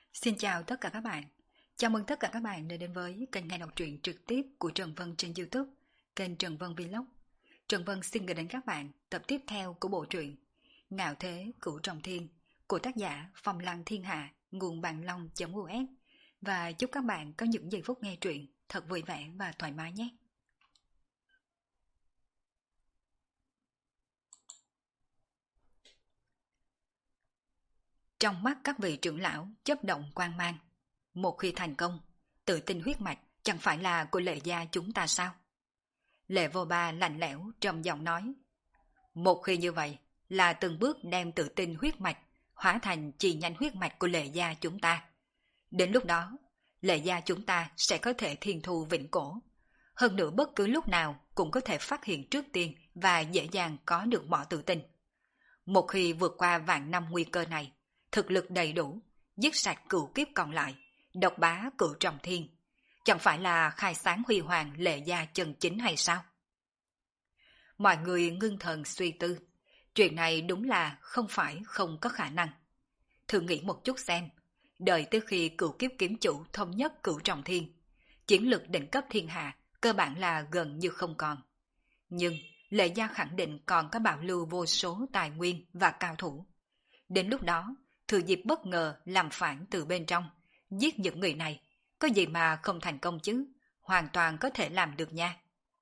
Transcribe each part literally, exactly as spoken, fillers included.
Xin chào tất cả các bạn. Chào mừng tất cả các bạn đã đến với kênh nghe đọc truyện trực tiếp của Trần Vân trên YouTube, kênh Trần Vân Vlog. Trần Vân xin gửi đến các bạn tập tiếp theo của bộ truyện Ngạo Thế Cửu Trọng Thiên của tác giả Phong Lăng Thiên Hạ, nguồn bàn long.us. Và chúc các bạn có những giây phút nghe truyện thật vui vẻ và thoải mái nhé. Trong mắt các vị trưởng lão chớp động quang mang. Một khi thành công, tự tin huyết mạch chẳng phải là của Lệ gia chúng ta sao? Lệ Vô Ba lạnh lẽo trầm giọng nói. Một khi như vậy là từng bước đem tự tin huyết mạch hóa thành chi nhánh huyết mạch của Lệ gia chúng ta. Đến lúc đó, Lệ gia chúng ta sẽ có thể thiên thu vĩnh cổ. Hơn nữa bất cứ lúc nào cũng có thể phát hiện trước tiên và dễ dàng có được mọi tự tin. Một khi vượt qua vạn năm nguy cơ này, thực lực đầy đủ, giết sạch cửu kiếp còn lại, độc bá cửu trọng thiên, chẳng phải là khai sáng huy hoàng Lệ gia chân chính hay sao? Mọi người ngưng thần suy tư, chuyện này đúng là không phải không có khả năng. Thử nghĩ một chút xem, đợi tới khi cửu kiếp kiếm chủ thống nhất cửu trọng thiên, chiến lực đỉnh cấp thiên hạ cơ bản là gần như không còn. Nhưng Lệ gia khẳng định còn có bảo lưu vô số tài nguyên và cao thủ. Đến lúc đó, thừa dịp bất ngờ làm phản từ bên trong, giết những người này, có gì mà không thành công chứ, hoàn toàn có thể làm được nha.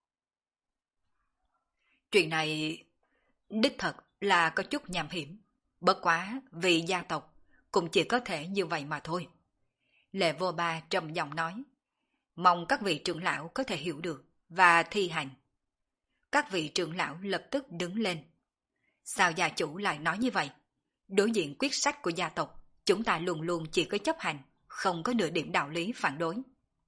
Chuyện này đích thật là có chút nham hiểm, bất quá vì gia tộc cũng chỉ có thể như vậy mà thôi. Lệ Vô Ba trầm giọng nói, mong các vị trưởng lão có thể hiểu được và thi hành. Các vị trưởng lão lập tức đứng lên. Sao gia chủ lại nói như vậy? Đối diện quyết sách của gia tộc, chúng ta luôn luôn chỉ có chấp hành, không có nửa điểm đạo lý phản đối.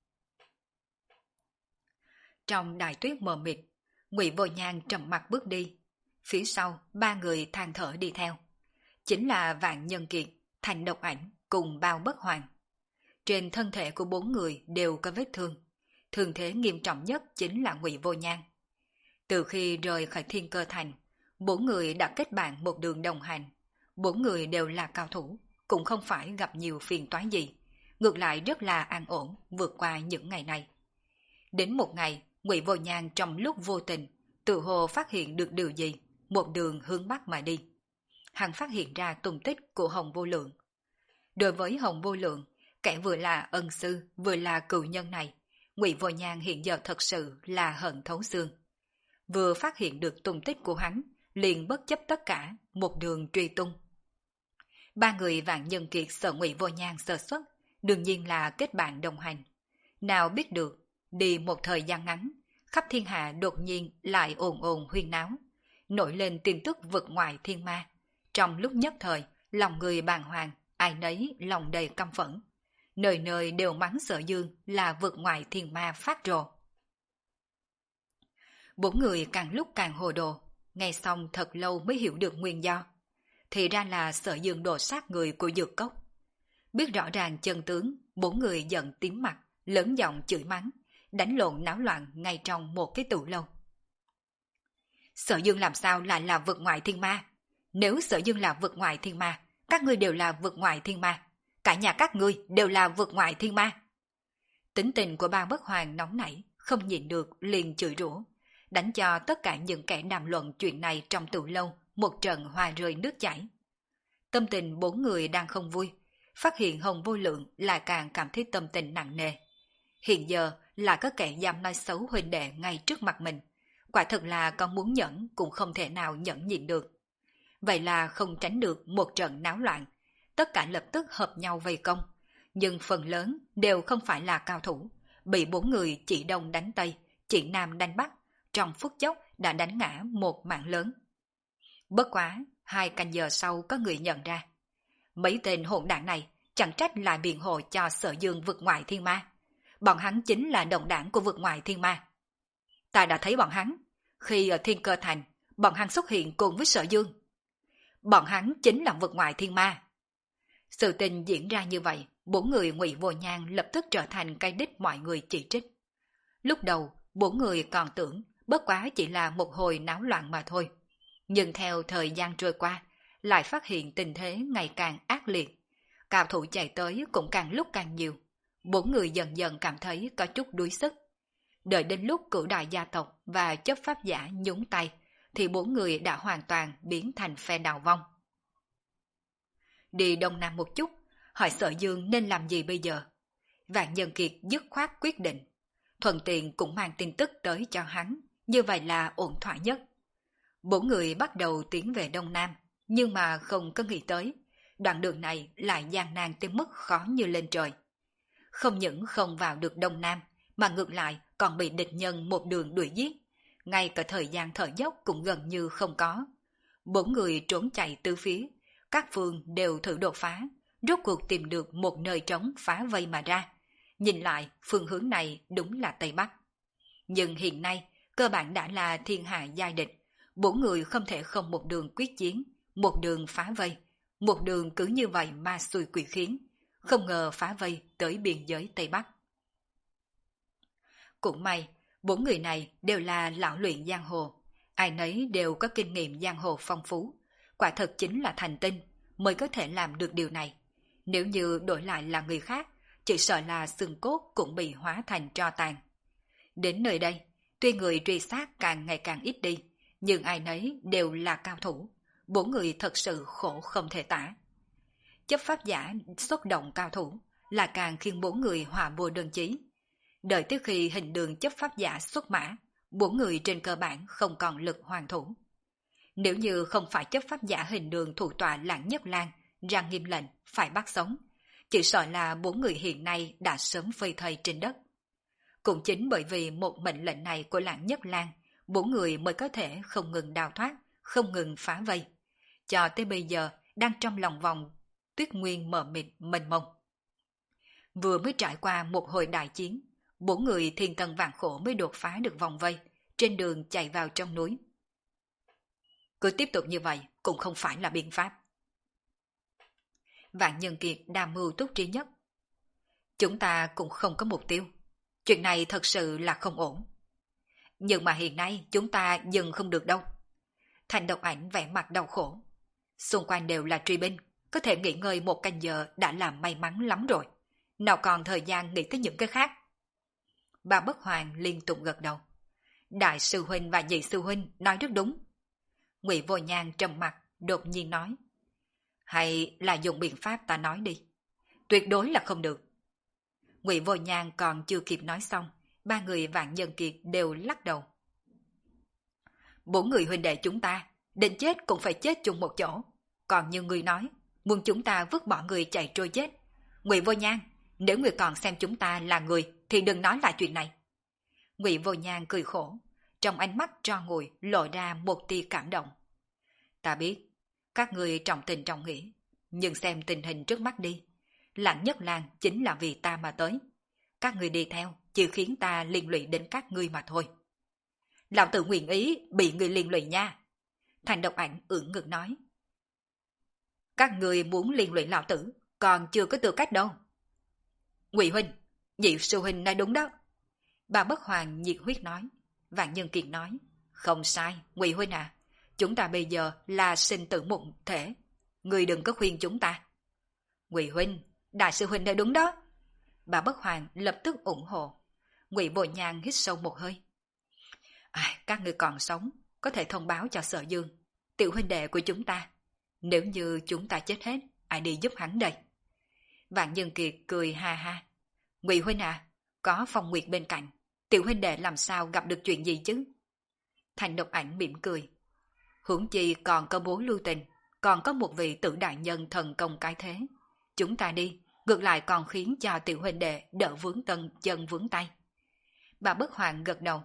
Trong đài tuyết mờ mịt, Ngụy Vô Nhan trầm mặt bước đi. Phía sau, ba người than thở đi theo. Chính là Vạn Nhân Kiệt, Thành Độc Ảnh cùng Bao Bất Hoàng. Trên thân thể của bốn người đều có vết thương. Thương thế nghiêm trọng nhất chính là Ngụy Vô Nhan. Từ khi rời khỏi Thiên Cơ Thành, bốn người đã kết bạn một đường đồng hành. Bốn người đều là cao thủ, cũng không phải gặp nhiều phiền toái gì, ngược lại rất là an ổn vượt qua những ngày này. Đến một ngày, Ngụy Vô Nhan trong lúc vô tình, tự hồ phát hiện được điều gì, một đường hướng bắc mà đi. Hắn phát hiện ra tung tích của Hồng Vô Lượng. Đối với Hồng Vô Lượng, kẻ vừa là ân sư, vừa là cựu nhân này, Ngụy Vô Nhan hiện giờ thật sự là hận thấu xương. Vừa phát hiện được tung tích của hắn, liền bất chấp tất cả, một đường truy tung. Ba người Vạn Nhân Kiệt sợ Ngụy Vô Nhan sơ suất, đương nhiên là kết bạn đồng hành. Nào biết được, đi một thời gian ngắn, khắp thiên hạ đột nhiên lại ồn ồn huyên náo, nổi lên tin tức vực ngoại thiên ma. Trong lúc nhất thời, lòng người bàng hoàng, ai nấy lòng đầy căm phẫn. Nơi nơi đều mắng Sở Dương là vực ngoại thiên ma phát rồ. Bốn người càng lúc càng hồ đồ, nghe xong thật lâu mới hiểu được nguyên do. Thì ra là Sở Dương đồ sát người của Dược Cốc. Biết rõ ràng chân tướng, bốn người giận tím mặt, lớn giọng chửi mắng, đánh lộn náo loạn ngay trong một cái tủ lâu. Sở Dương làm sao lại là vực ngoại thiên ma? Nếu Sở Dương là vực ngoại thiên ma, các ngươi đều là vực ngoại thiên ma. Cả nhà các ngươi đều là vực ngoại thiên ma. Tính tình của Ba Bất Hoàng nóng nảy, không nhịn được liền chửi rủa, đánh cho tất cả những kẻ đàm luận chuyện này trong tủ lâu một trận hoa rơi nước chảy. Tâm tình bốn người đang không vui, phát hiện Hồng Vô Lượng lại càng cảm thấy tâm tình nặng nề. Hiện giờ là có kẻ dám nói xấu huynh đệ ngay trước mặt mình, quả thật là con muốn nhẫn cũng không thể nào nhẫn nhịn được. Vậy là không tránh được một trận náo loạn, tất cả lập tức hợp nhau vây công, nhưng phần lớn đều không phải là cao thủ, bị bốn người chỉ đông đánh tây, chỉ nam đánh bắc, trong phút chốc đã đánh ngã một mạng lớn. Bất quá, hai canh giờ sau có người nhận ra. Mấy tên hỗn đảng này chẳng trách lại biện hộ cho Sở Dương vực ngoại thiên ma. Bọn hắn chính là đồng đảng của vực ngoại thiên ma. Ta đã thấy bọn hắn. Khi ở Thiên Cơ Thành, bọn hắn xuất hiện cùng với Sở Dương. Bọn hắn chính là vực ngoại thiên ma. Sự tình diễn ra như vậy, bốn người Ngụy Vô Nhan lập tức trở thành cái đích mọi người chỉ trích. Lúc đầu, bốn người còn tưởng bất quá chỉ là một hồi náo loạn mà thôi. Nhưng theo thời gian trôi qua, lại phát hiện tình thế ngày càng ác liệt. Cao thủ chạy tới cũng càng lúc càng nhiều. Bốn người dần dần cảm thấy có chút đuối sức. Đợi đến lúc cửu đại gia tộc và chấp pháp giả nhúng tay, thì bốn người đã hoàn toàn biến thành phe đào vong. Đi đông nam một chút, hỏi Sở Dương nên làm gì bây giờ. Vạn Nhân Kiệt dứt khoát quyết định. Thuận tiện cũng mang tin tức tới cho hắn, như vậy là ổn thỏa nhất. Bốn người bắt đầu tiến về đông nam, nhưng mà không có nghĩ tới, đoạn đường này lại gian nan tới mức khó như lên trời. Không những không vào được đông nam, mà ngược lại còn bị địch nhân một đường đuổi giết. Ngay cả thời gian thở dốc cũng gần như không có. Bốn người trốn chạy từ phía, các phương đều thử đột phá, rốt cuộc tìm được một nơi trống phá vây mà ra. Nhìn lại, phương hướng này đúng là Tây Bắc. Nhưng hiện nay, cơ bản đã là thiên hạ giai địch. Bốn người không thể không một đường quyết chiến, một đường phá vây, một đường cứ như vậy ma xui quỷ khiến. Không ngờ phá vây tới biên giới Tây Bắc. Cũng may, bốn người này đều là lão luyện giang hồ. Ai nấy đều có kinh nghiệm giang hồ phong phú. Quả thật chính là thành tinh mới có thể làm được điều này. Nếu như đổi lại là người khác, chỉ sợ là xương cốt cũng bị hóa thành tro tàn. Đến nơi đây, tuy người truy sát càng ngày càng ít đi, nhưng ai nấy đều là cao thủ. Bốn người thật sự khổ không thể tả. Chấp pháp giả xuất động cao thủ là càng khiến bốn người hòa vô đơn chí. Đợi tới khi hình đường chấp pháp giả xuất mã, bốn người trên cơ bản không còn lực hoàn thủ. Nếu như không phải chấp pháp giả hình đường thủ tọa Lãng Nhất Lang ra nghiêm lệnh phải bắt sống, chỉ sợ là bốn người hiện nay đã sớm phơi thây trên đất. Cũng chính bởi vì một mệnh lệnh này của Lãng Nhất Lang, bốn người mới có thể không ngừng đào thoát, không ngừng phá vây. Cho tới bây giờ đang trong lòng vòng tuyết nguyên mờ mịt mênh mông. Vừa mới trải qua một hồi đại chiến, bốn người thiên tân vạn khổ mới đột phá được vòng vây, trên đường chạy vào trong núi. Cứ tiếp tục như vậy cũng không phải là biện pháp. Vạn Nhân Kiệt đam mưu túc trí nhất. Chúng ta cũng không có mục tiêu. Chuyện này thật sự là không ổn. Nhưng mà hiện nay chúng ta dừng không được đâu. Thành Độc Ảnh vẻ mặt đau khổ. Xung quanh đều là truy binh, có thể nghỉ ngơi một canh giờ đã làm may mắn lắm rồi. Nào còn thời gian nghĩ tới những cái khác. Bà Bất Hoàng liên tục gật đầu. Đại sư huynh và nhị sư huynh nói rất đúng. Ngụy Vô Nhan trầm mặt, đột nhiên nói. Hay là dùng biện pháp ta nói đi. Tuyệt đối là không được. Ngụy Vô Nhan còn chưa kịp nói xong, ba người Vạn Nhân Kiệt đều lắc đầu. Bốn người huynh đệ chúng ta, đến chết cũng phải chết chung một chỗ. Còn như người nói, muốn chúng ta vứt bỏ người chạy trôi chết. Ngụy Vô Nhan, nếu người còn xem chúng ta là người, thì đừng nói lại chuyện này. Ngụy Vô Nhan cười khổ, trong ánh mắt tro ngùi lộ ra một tia cảm động. Ta biết, các người trọng tình trọng nghĩa, nhưng xem tình hình trước mắt đi. Lãnh Nhất Lang chính là vì ta mà tới. Các người đi theo chỉ khiến ta liên lụy đến các ngươi mà thôi. Lão tử nguyện ý bị người liên lụy nha. Thành Độc Ảnh ưỡn ngực nói. Các người muốn liên lụy lão tử, còn chưa có tư cách đâu. Ngụy huynh, nhị sư huynh nói đúng đó. Bà Bất Hoàng nhiệt huyết nói. Vạn Nhân Kiệt nói. Không sai, Ngụy huynh à. Chúng ta bây giờ là sinh tử một thể. Người đừng có khuyên chúng ta. Ngụy huynh, đại sư huynh nói đúng đó. Bà Bất Hoàng lập tức ủng hộ. Ngụy Vô Nhan hít sâu một hơi. À, các người còn sống, có thể thông báo cho Sở Dương, tiểu huynh đệ của chúng ta. Nếu như chúng ta chết hết, ai đi giúp hắn đây? Vạn Nhân Kiệt cười ha ha. Ngụy huynh à, có Phong Nguyệt bên cạnh, tiểu huynh đệ làm sao gặp được chuyện gì chứ? Thành Độc Ảnh mỉm cười. Huống chi còn có bố lưu tình, còn có một vị tử đại nhân thần công cái thế. Chúng ta đi, ngược lại còn khiến cho tiểu huynh đệ đỡ vướng tân chân vướng tay. Bà Bất Hoàng gật đầu.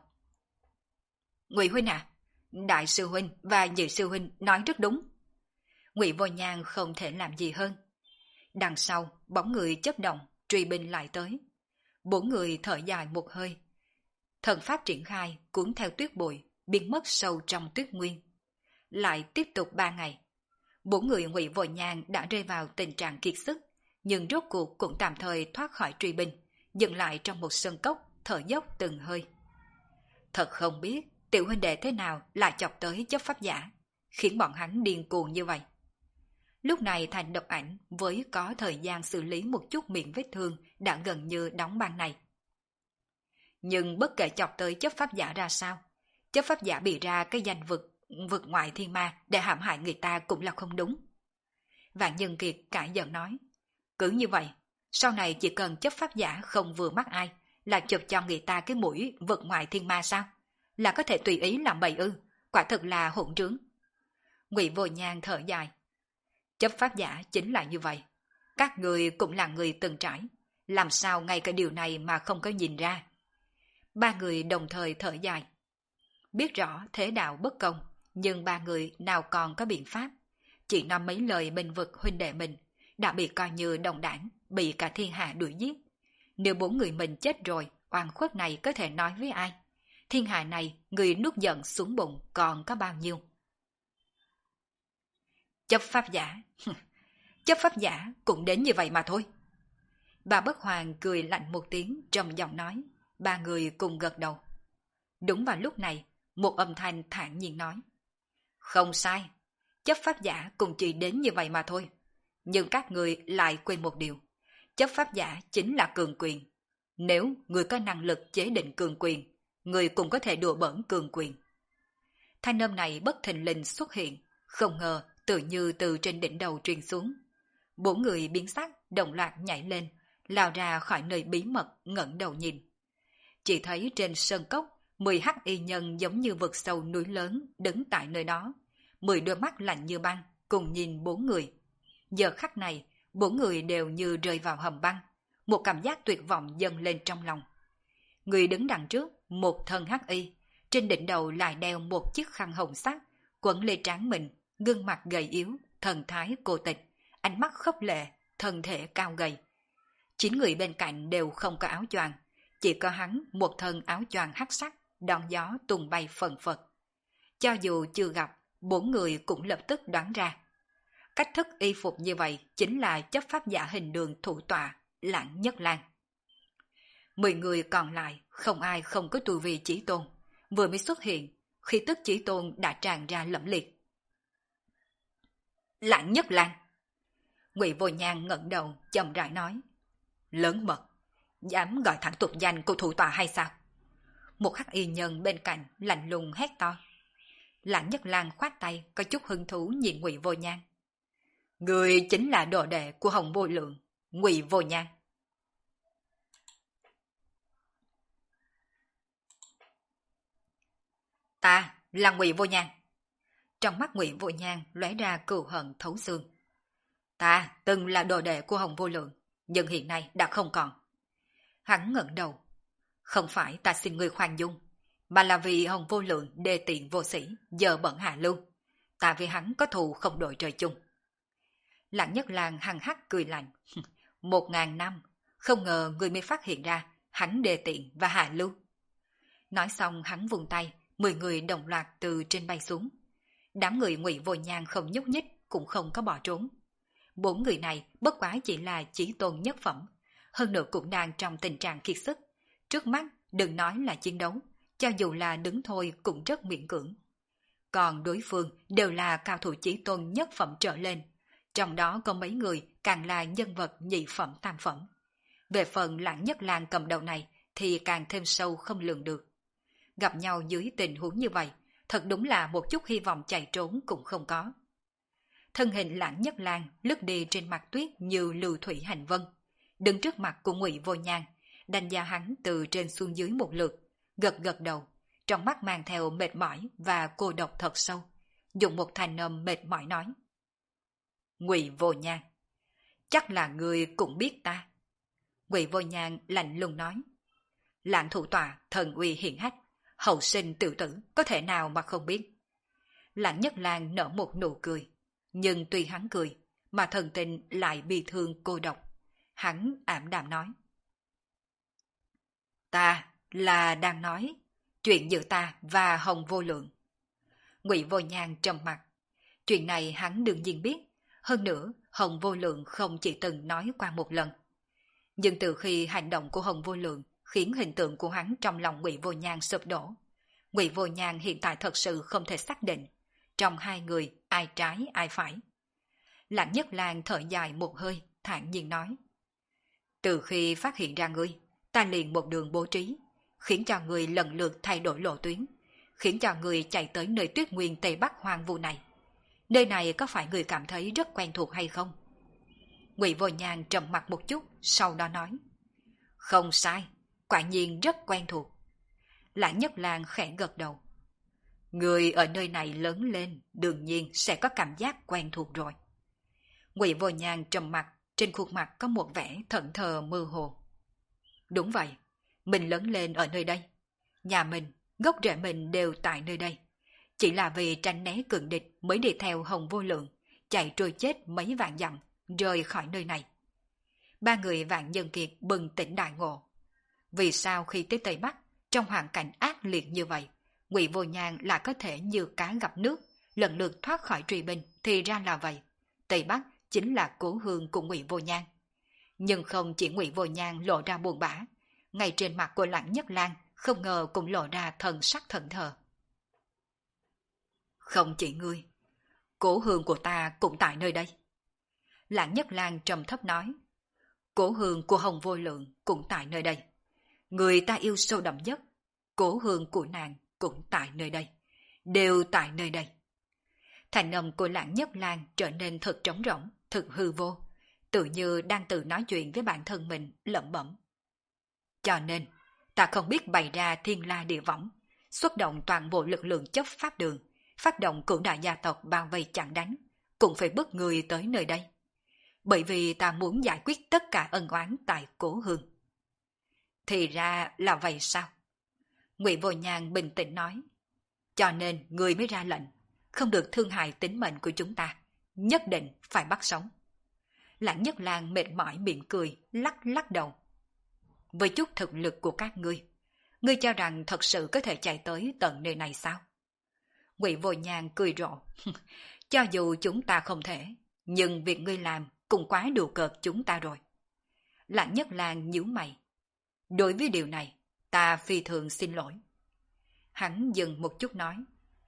Ngụy huynh à, đại sư huynh và nhị sư huynh nói rất đúng. Ngụy Vô Nhan không thể làm gì hơn. Đằng sau, bóng người chấp động, truy binh lại tới. Bốn người thở dài một hơi. Thần pháp triển khai, cuốn theo tuyết bụi, biến mất sâu trong tuyết nguyên. Lại tiếp tục ba ngày. Bốn người Ngụy Vô Nhan đã rơi vào tình trạng kiệt sức, nhưng rốt cuộc cũng tạm thời thoát khỏi truy binh, dừng lại trong một sân cốc, thở dốc từng hơi. Thật không biết tiểu huynh đệ thế nào lại chọc tới chấp pháp giả, khiến bọn hắn điên cuồng như vậy. Lúc này Thành Độc Ảnh với có thời gian xử lý một chút miệng vết thương đã gần như đóng băng này. Nhưng bất kể chọc tới chấp pháp giả ra sao, chấp pháp giả bị ra cái danh vực, vực ngoại thiên ma để hãm hại người ta cũng là không đúng. Vạn Nhân Kiệt cãi giận nói, cứ như vậy, sau này chỉ cần chấp pháp giả không vừa mắt ai, là chụp cho người ta cái mũi vực ngoại thiên ma sao? Là có thể tùy ý làm bậy ư, quả thực là hỗn trướng. Ngụy Vô Nhan thở dài, chấp pháp giả chính là như vậy. Các người cũng là người từng trải, làm sao ngay cái điều này mà không có nhìn ra. Ba người đồng thời thở dài. Biết rõ thế đạo bất công, nhưng ba người nào còn có biện pháp. Chỉ nói mấy lời bên vực huynh đệ mình, đã bị coi như đồng đảng, bị cả thiên hạ đuổi giết. Nếu bốn người mình chết rồi, oan khuất này có thể nói với ai? Thiên hạ này, người nuốt giận xuống bụng còn có bao nhiêu? Chấp pháp giả, chấp pháp giả cũng đến như vậy mà thôi. Bà Bất Hoàng cười lạnh một tiếng trầm giọng nói, ba người cùng gật đầu. Đúng vào lúc này, một âm thanh thản nhiên nói, không sai, chấp pháp giả cũng chỉ đến như vậy mà thôi. Nhưng các người lại quên một điều, chấp pháp giả chính là cường quyền. Nếu người có năng lực chế định cường quyền, người cũng có thể đùa bỡn cường quyền. Thanh âm này bất thình lình xuất hiện, không ngờ tự như từ trên đỉnh đầu truyền xuống. Bốn người biến sắc, đồng loạt nhảy lên, lao ra khỏi nơi bí mật, ngẩng đầu nhìn. Chỉ thấy trên sơn cốc, mười hắc y nhân giống như vực sâu núi lớn đứng tại nơi đó. Mười đôi mắt lạnh như băng, cùng nhìn bốn người. Giờ khắc này, bốn người đều như rơi vào hầm băng. Một cảm giác tuyệt vọng dâng lên trong lòng. Người đứng đằng trước, một thân hắc y, trên đỉnh đầu lại đeo một chiếc khăn hồng sắc, quấn lên trán mình, gương mặt gầy yếu, thần thái cô tịch, ánh mắt khốc lệ, thân thể cao gầy. Chín người bên cạnh đều không có áo choàng, chỉ có hắn một thân áo choàng hắc sắc, đón gió tung bay phần phật. Cho dù chưa gặp, bốn người cũng lập tức đoán ra. Cách thức y phục như vậy chính là chấp pháp giả hình đường thủ tọa, Lãng Nhất Lang. Mười người còn lại, không ai không có tu vi chí tôn. Vừa mới xuất hiện, khí tức chí tôn đã tràn ra lẫm liệt. Lãng Nhất Lang. Ngụy Vô Nhan ngẩng đầu, chậm rãi nói. Lớn mật, dám gọi thẳng tục danh của thủ tọa hay sao? Một hắc y nhân bên cạnh lạnh lùng hét to. Lãng Nhất Lang khoát tay, có chút hứng thú nhìn Ngụy Vô Nhan. Người chính là đồ đệ của Hồng Vô Lượng, Ngụy Vô Nhan. Ta là Ngụy Vô Nhan. Trong mắt Ngụy Vô Nhan lóe ra cừu hận thấu xương. Ta từng là đồ đệ của Hồng Vô Lượng, nhưng hiện nay đã không còn. Hắn ngẩng đầu. Không phải ta xin người khoan dung, mà là vì Hồng Vô Lượng đê tiện vô sĩ, giờ bận hạ lưu. Ta với hắn có thù không đội trời chung. Lãng Nhất Lang hằng hắc cười lạnh. Một ngàn năm, không ngờ người mới phát hiện ra hắn đê tiện và hạ lưu. Nói xong hắn vùng tay, mười người đồng loạt từ trên bay xuống. Đám người Ngụy Vô Nhan không nhúc nhích, cũng không có bỏ trốn. Bốn người này bất quá chỉ là chí tôn nhất phẩm, hơn nữa cũng đang trong tình trạng kiệt sức. Trước mắt đừng nói là chiến đấu, cho dù là đứng thôi cũng rất miễn cưỡng. Còn đối phương đều là cao thủ chí tôn nhất phẩm trở lên, trong đó có mấy người càng là nhân vật nhị phẩm tam phẩm. Về phần Lãng Nhất Lang cầm đầu này thì càng thêm sâu không lường được. Gặp nhau dưới tình huống như vậy, thật đúng là một chút hy vọng chạy trốn cũng không có. Thân hình Lãng Nhất Lang lướt đi trên mặt tuyết như lưu thủy hành vân, đứng trước mặt của Ngụy Vô Nhan, đánh giá hắn từ trên xuống dưới một lượt, gật gật đầu, trong mắt mang theo mệt mỏi và cô độc thật sâu, dùng một thanh âm mệt mỏi nói. Ngụy Vô Nhan, chắc là người cũng biết ta. Ngụy Vô Nhan lạnh lùng nói. Lãng thủ tọa thần uy hiển hách, hậu sinh tự tử, có thể nào mà không biết. Lãng Nhất Lang nở một nụ cười, nhưng tuy hắn cười, mà thần tình lại bi thương cô độc. Hắn ảm đạm nói. Ta là đang nói chuyện giữa ta và Hồng Vô Lượng. Ngụy Vô Nhan trầm mặt. Chuyện này hắn đương nhiên biết, hơn nữa Hồng Vô Lượng không chỉ từng nói qua một lần. Nhưng từ khi hành động của Hồng Vô Lượng khiến hình tượng của hắn trong lòng Ngụy Vô Nhan sụp đổ, Ngụy Vô Nhan hiện tại thật sự không thể xác định trong hai người ai trái ai phải. Lãng Nhất Lang thở dài một hơi, thản nhiên nói. Từ khi phát hiện ra ngươi, ta liền một đường bố trí, khiến cho ngươi lần lượt thay đổi lộ tuyến, khiến cho ngươi chạy tới nơi tuyết nguyên Tây Bắc hoang vu này. Nơi này có phải ngươi cảm thấy rất quen thuộc hay không? Ngụy Vô Nhan trầm mặt một chút, sau đó nói. Không sai, quả nhiên rất quen thuộc. Lãng Nhất Lang khẽ gật đầu. Người ở nơi này lớn lên, đương nhiên sẽ có cảm giác quen thuộc rồi. Ngụy Vô Nhan trầm mặt, trên khuôn mặt có một vẻ thẫn thờ mơ hồ. Đúng vậy, mình lớn lên ở nơi đây. Nhà mình, gốc rễ mình đều tại nơi đây. Chỉ là vì tránh né cường địch mới đi theo Hồng Vô Lượng, chạy trôi chết mấy vạn dặm, rời khỏi nơi này. Ba người Vạn Nhân Kiệt bừng tỉnh đại ngộ. Vì sao khi tới Tây Bắc, trong hoàn cảnh ác liệt như vậy, Ngụy Vô Nhan lại có thể như cá gặp nước, lần lượt thoát khỏi truy binh, thì ra là vậy. Tây Bắc chính là cố hương của Ngụy Vô Nhan. Nhưng không chỉ Ngụy Vô Nhan lộ ra buồn bã, ngay trên mặt của Lãng Nhất Lang không ngờ cũng lộ ra thần sắc thẫn thờ. Không chỉ ngươi, cố hương của ta cũng tại nơi đây. Lãng Nhất Lang trầm thấp nói. Cố hương của Hồng Vô Lượng cũng tại nơi đây. Người ta yêu sâu đậm nhất, cố hương của nàng cũng tại nơi đây. Đều tại nơi đây. Thành âm của Lãng Nhất Lang trở nên thật trống rỗng, thật hư vô, tự như đang tự nói chuyện với bản thân mình, lẩm bẩm. Cho nên, ta không biết bày ra thiên la địa võng, xuất động toàn bộ lực lượng chấp pháp đường, phát động cửu đại gia tộc bao vây chặn đánh, cũng phải bức người tới nơi đây. Bởi vì ta muốn giải quyết tất cả ân oán tại cố hương. Thì ra là vậy sao? Ngụy Vô Nhan bình tĩnh nói. Cho nên người mới ra lệnh, không được thương hại tính mệnh của chúng ta, nhất định phải bắt sống. Lãng Nhất Lang mệt mỏi mỉm cười, lắc lắc đầu. Với chút thực lực của các ngươi, ngươi cho rằng thật sự có thể chạy tới tận nơi này sao? Ngụy Vô Nhan cười rộ. Cho dù chúng ta không thể, nhưng việc ngươi làm cũng quá đùa cợt chúng ta rồi. Lãng Nhất Lang nhíu mày. Đối với điều này, ta phi thường xin lỗi. Hắn dừng một chút nói.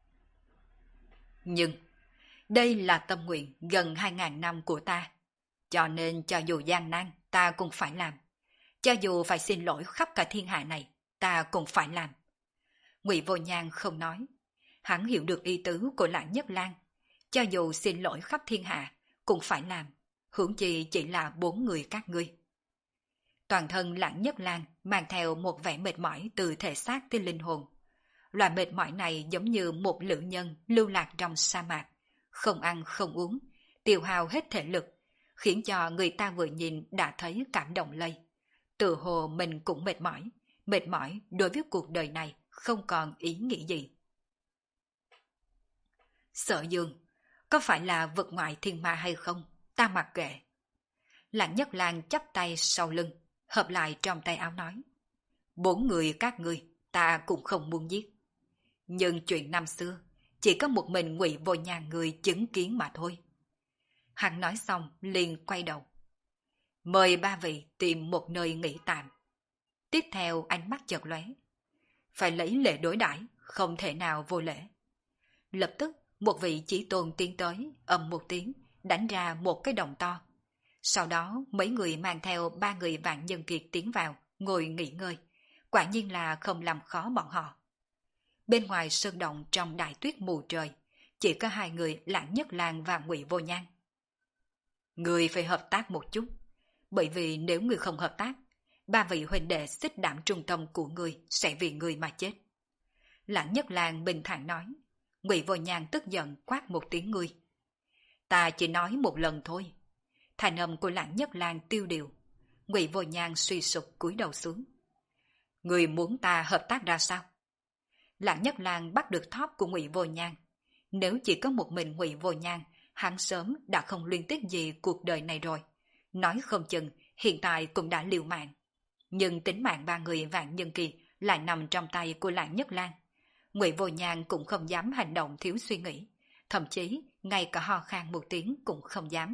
Nhưng, đây là tâm nguyện gần hai ngàn năm của ta. Cho nên cho dù gian nan, ta cũng phải làm. Cho dù phải xin lỗi khắp cả thiên hạ này, ta cũng phải làm. Ngụy Vô Nhan không nói. Hắn hiểu được ý tứ của Lãng Nhất Lang. Cho dù xin lỗi khắp thiên hạ, cũng phải làm. Huống chi chỉ là bốn người các ngươi. Toàn thân Lãng Nhất Lang mang theo một vẻ mệt mỏi từ thể xác tới linh hồn. Loại mệt mỏi này giống như một lữ nhân lưu lạc trong sa mạc, không ăn không uống, tiêu hao hết thể lực, khiến cho người ta vừa nhìn đã thấy cảm động lây. Tự hồ mình cũng mệt mỏi, mệt mỏi đối với cuộc đời này không còn ý nghĩ gì. Sở Dương, có phải là vực ngoại thiên ma hay không? Ta mặc kệ. Lãng Nhất Lang chắp tay sau lưng, hợp lại trong tay áo nói. Bốn người các ngươi, ta cũng không muốn giết. Nhưng chuyện năm xưa, chỉ có một mình Ngụy Vô Nhan người chứng kiến mà thôi. Hắn nói xong liền quay đầu. Mời ba vị tìm một nơi nghỉ tạm. Tiếp theo ánh mắt chợt lóe. Phải lấy lễ đối đãi, không thể nào vô lễ. Lập tức một vị chí tôn tiến tới, ầm một tiếng, đánh ra một cái đồng to. Sau đó mấy người mang theo ba người Vạn Nhân Kiệt tiến vào, ngồi nghỉ ngơi. Quả nhiên là không làm khó bọn họ. Bên ngoài sơn động trong đại tuyết mù trời, chỉ có hai người Lãng Nhất Lang và Ngụy Vô Nhan. Người phải hợp tác một chút, bởi vì nếu người không hợp tác, ba vị huynh đệ xích đảm trung tâm của người sẽ vì người mà chết. Lãng Nhất Lang bình thản nói. Ngụy Vô Nhan tức giận quát một tiếng ngươi. Ta chỉ nói một lần thôi. Thành âm của Lãng Nhất Lang tiêu điều. Ngụy Vô Nhan suy sụp cúi đầu xuống. Người muốn ta hợp tác ra sao? Lãng Nhất Lang bắt được thóp của Ngụy Vô Nhan. Nếu chỉ có một mình Ngụy Vô Nhan, hắn sớm đã không liên tiếp gì cuộc đời này rồi. Nói không chừng hiện tại cũng đã liều mạng. Nhưng tính mạng ba người Vạn Nhân Kiệt lại nằm trong tay của Lãng Nhất Lang. Ngụy Vô Nhan cũng không dám hành động thiếu suy nghĩ, thậm chí ngay cả ho khan một tiếng cũng không dám.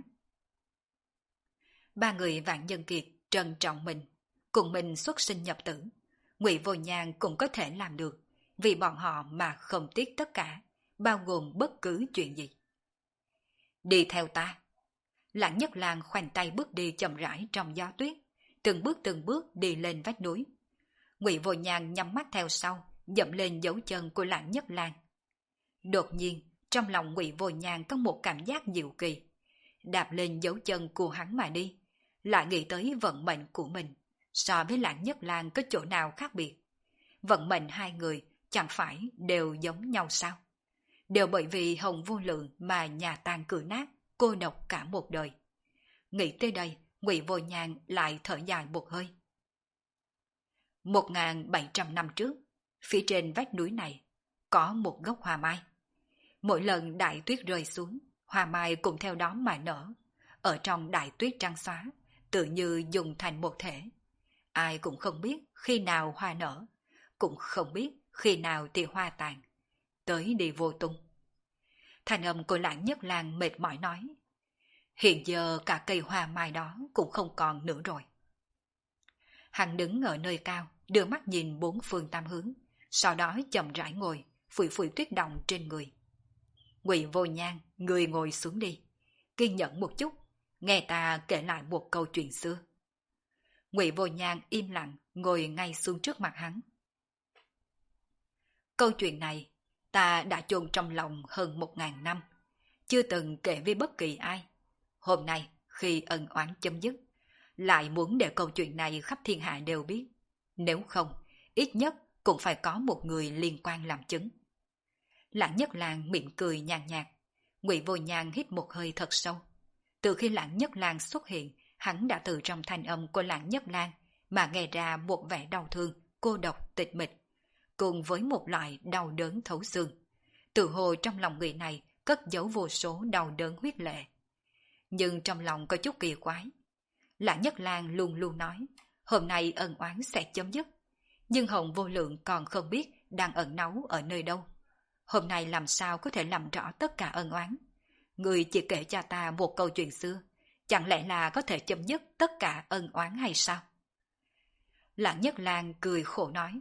Ba người Vạn Nhân Kiệt trân trọng mình, cùng mình xuất sinh nhập tử. Ngụy Vô Nhan cũng có thể làm được, vì bọn họ mà không tiếc tất cả, bao gồm bất cứ chuyện gì. Đi theo ta. Lãng Nhất Lang khoanh tay bước đi chậm rãi trong gió tuyết, từng bước từng bước đi lên vách núi. Ngụy Vô Nhàn nhắm mắt theo sau, dậm lên dấu chân của Lãng Nhất Lang. Đột nhiên, trong lòng Ngụy Vô Nhàn có một cảm giác diệu kỳ. Đạp lên dấu chân của hắn mà đi, lại nghĩ tới vận mệnh của mình, so với Lãng Nhất Lang có chỗ nào khác biệt. Vận mệnh hai người chẳng phải đều giống nhau sao? Đều bởi vì Hồng Vô Lượng mà nhà tan cửa nát, cô độc cả một đời. Nghĩ tới đây, Ngụy Vô Nhàn lại thở dài một hơi. Một nghìn bảy trăm năm trước, phía trên vách núi này, có một gốc hoa mai. Mỗi lần đại tuyết rơi xuống, hoa mai cũng theo đó mà nở. Ở trong đại tuyết trắng xóa, tự như dùng thành một thể. Ai cũng không biết khi nào hoa nở, cũng không biết khi nào thì hoa tàn. Tới đi vô tung. Thanh âm của Lãng Nhất Lang mệt mỏi nói. Hiện giờ cả cây hoa mai đó cũng không còn nữa rồi. Hắn đứng ở nơi cao, đưa mắt nhìn bốn phương tám hướng, sau đó chậm rãi ngồi, phủi phủi tuyết động trên người. Ngụy Vô Nhàn, người ngồi xuống đi, kiên nhẫn một chút, nghe ta kể lại một câu chuyện xưa. Ngụy Vô Nhàn im lặng ngồi ngay xuống trước mặt hắn. Câu chuyện này ta đã chôn trong lòng hơn một ngàn năm, chưa từng kể với bất kỳ ai. Hôm nay khi ân oán chấm dứt, lại muốn để câu chuyện này khắp thiên hạ đều biết. Nếu không, ít nhất cũng phải có một người liên quan làm chứng. Lãng Nhất Lang mỉm cười nhàn nhạt. Ngụy Vô Nhàn hít một hơi thật sâu. Từ khi Lãng Nhất Lang xuất hiện, hắn đã từ trong thanh âm của Lãng Nhất Lang mà nghe ra một vẻ đau thương, cô độc, tịch mịch, cùng với một loại đau đớn thấu xương. Tự hồ trong lòng người này cất giấu vô số đau đớn huyết lệ. Nhưng trong lòng có chút kỳ quái. Lãng Nhất Lang luôn luôn nói, hôm nay ân oán sẽ chấm dứt. Nhưng Hồng Vô Lượng còn không biết đang ẩn náu ở nơi đâu. Hôm nay làm sao có thể làm rõ tất cả ân oán? Người chỉ kể cho ta một câu chuyện xưa, chẳng lẽ là có thể chấm dứt tất cả ân oán hay sao? Lãng Nhất Lang cười khổ nói.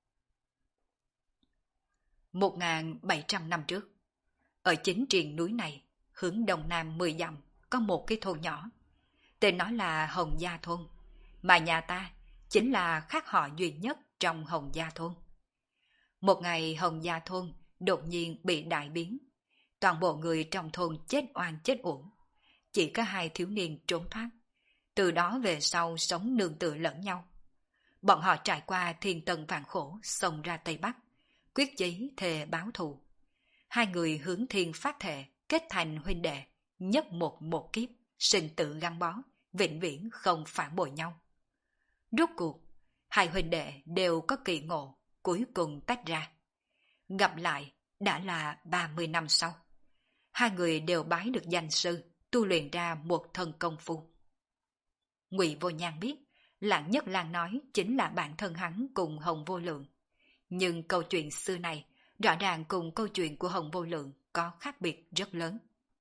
Một nghìn bảy trăm năm trước, ở chính triền núi này, hướng đông nam mười dặm, có một cái thôn nhỏ. Tên nó là Hồng Gia Thôn, mà nhà ta chính là khác họ duy nhất trong Hồng Gia Thôn. Một ngày Hồng Gia Thôn đột nhiên bị đại biến. Toàn bộ người trong thôn chết oan chết uổng. Chỉ có hai thiếu niên trốn thoát. Từ đó về sau sống nương tựa lẫn nhau. Bọn họ trải qua thiên tần vạn khổ, xông ra Tây Bắc, quyết chí thề báo thù. Hai người hướng thiên phát thệ, kết thành huynh đệ, nhất một một kiếp, sinh tử gắn bó, vĩnh viễn không phản bội nhau. Rốt cuộc, hai huynh đệ đều có kỳ ngộ, cuối cùng tách ra. Gặp lại đã là ba mươi năm sau. Hai người đều bái được danh sư, tu luyện ra một thân công phu. Ngụy Vô Nhàn biết, Lãng Nhất Lang nói chính là bản thân hắn cùng Hồng Vô Lượng. Nhưng câu chuyện xưa này rõ ràng cùng câu chuyện của Hồng Vô Lượng có khác biệt rất lớn.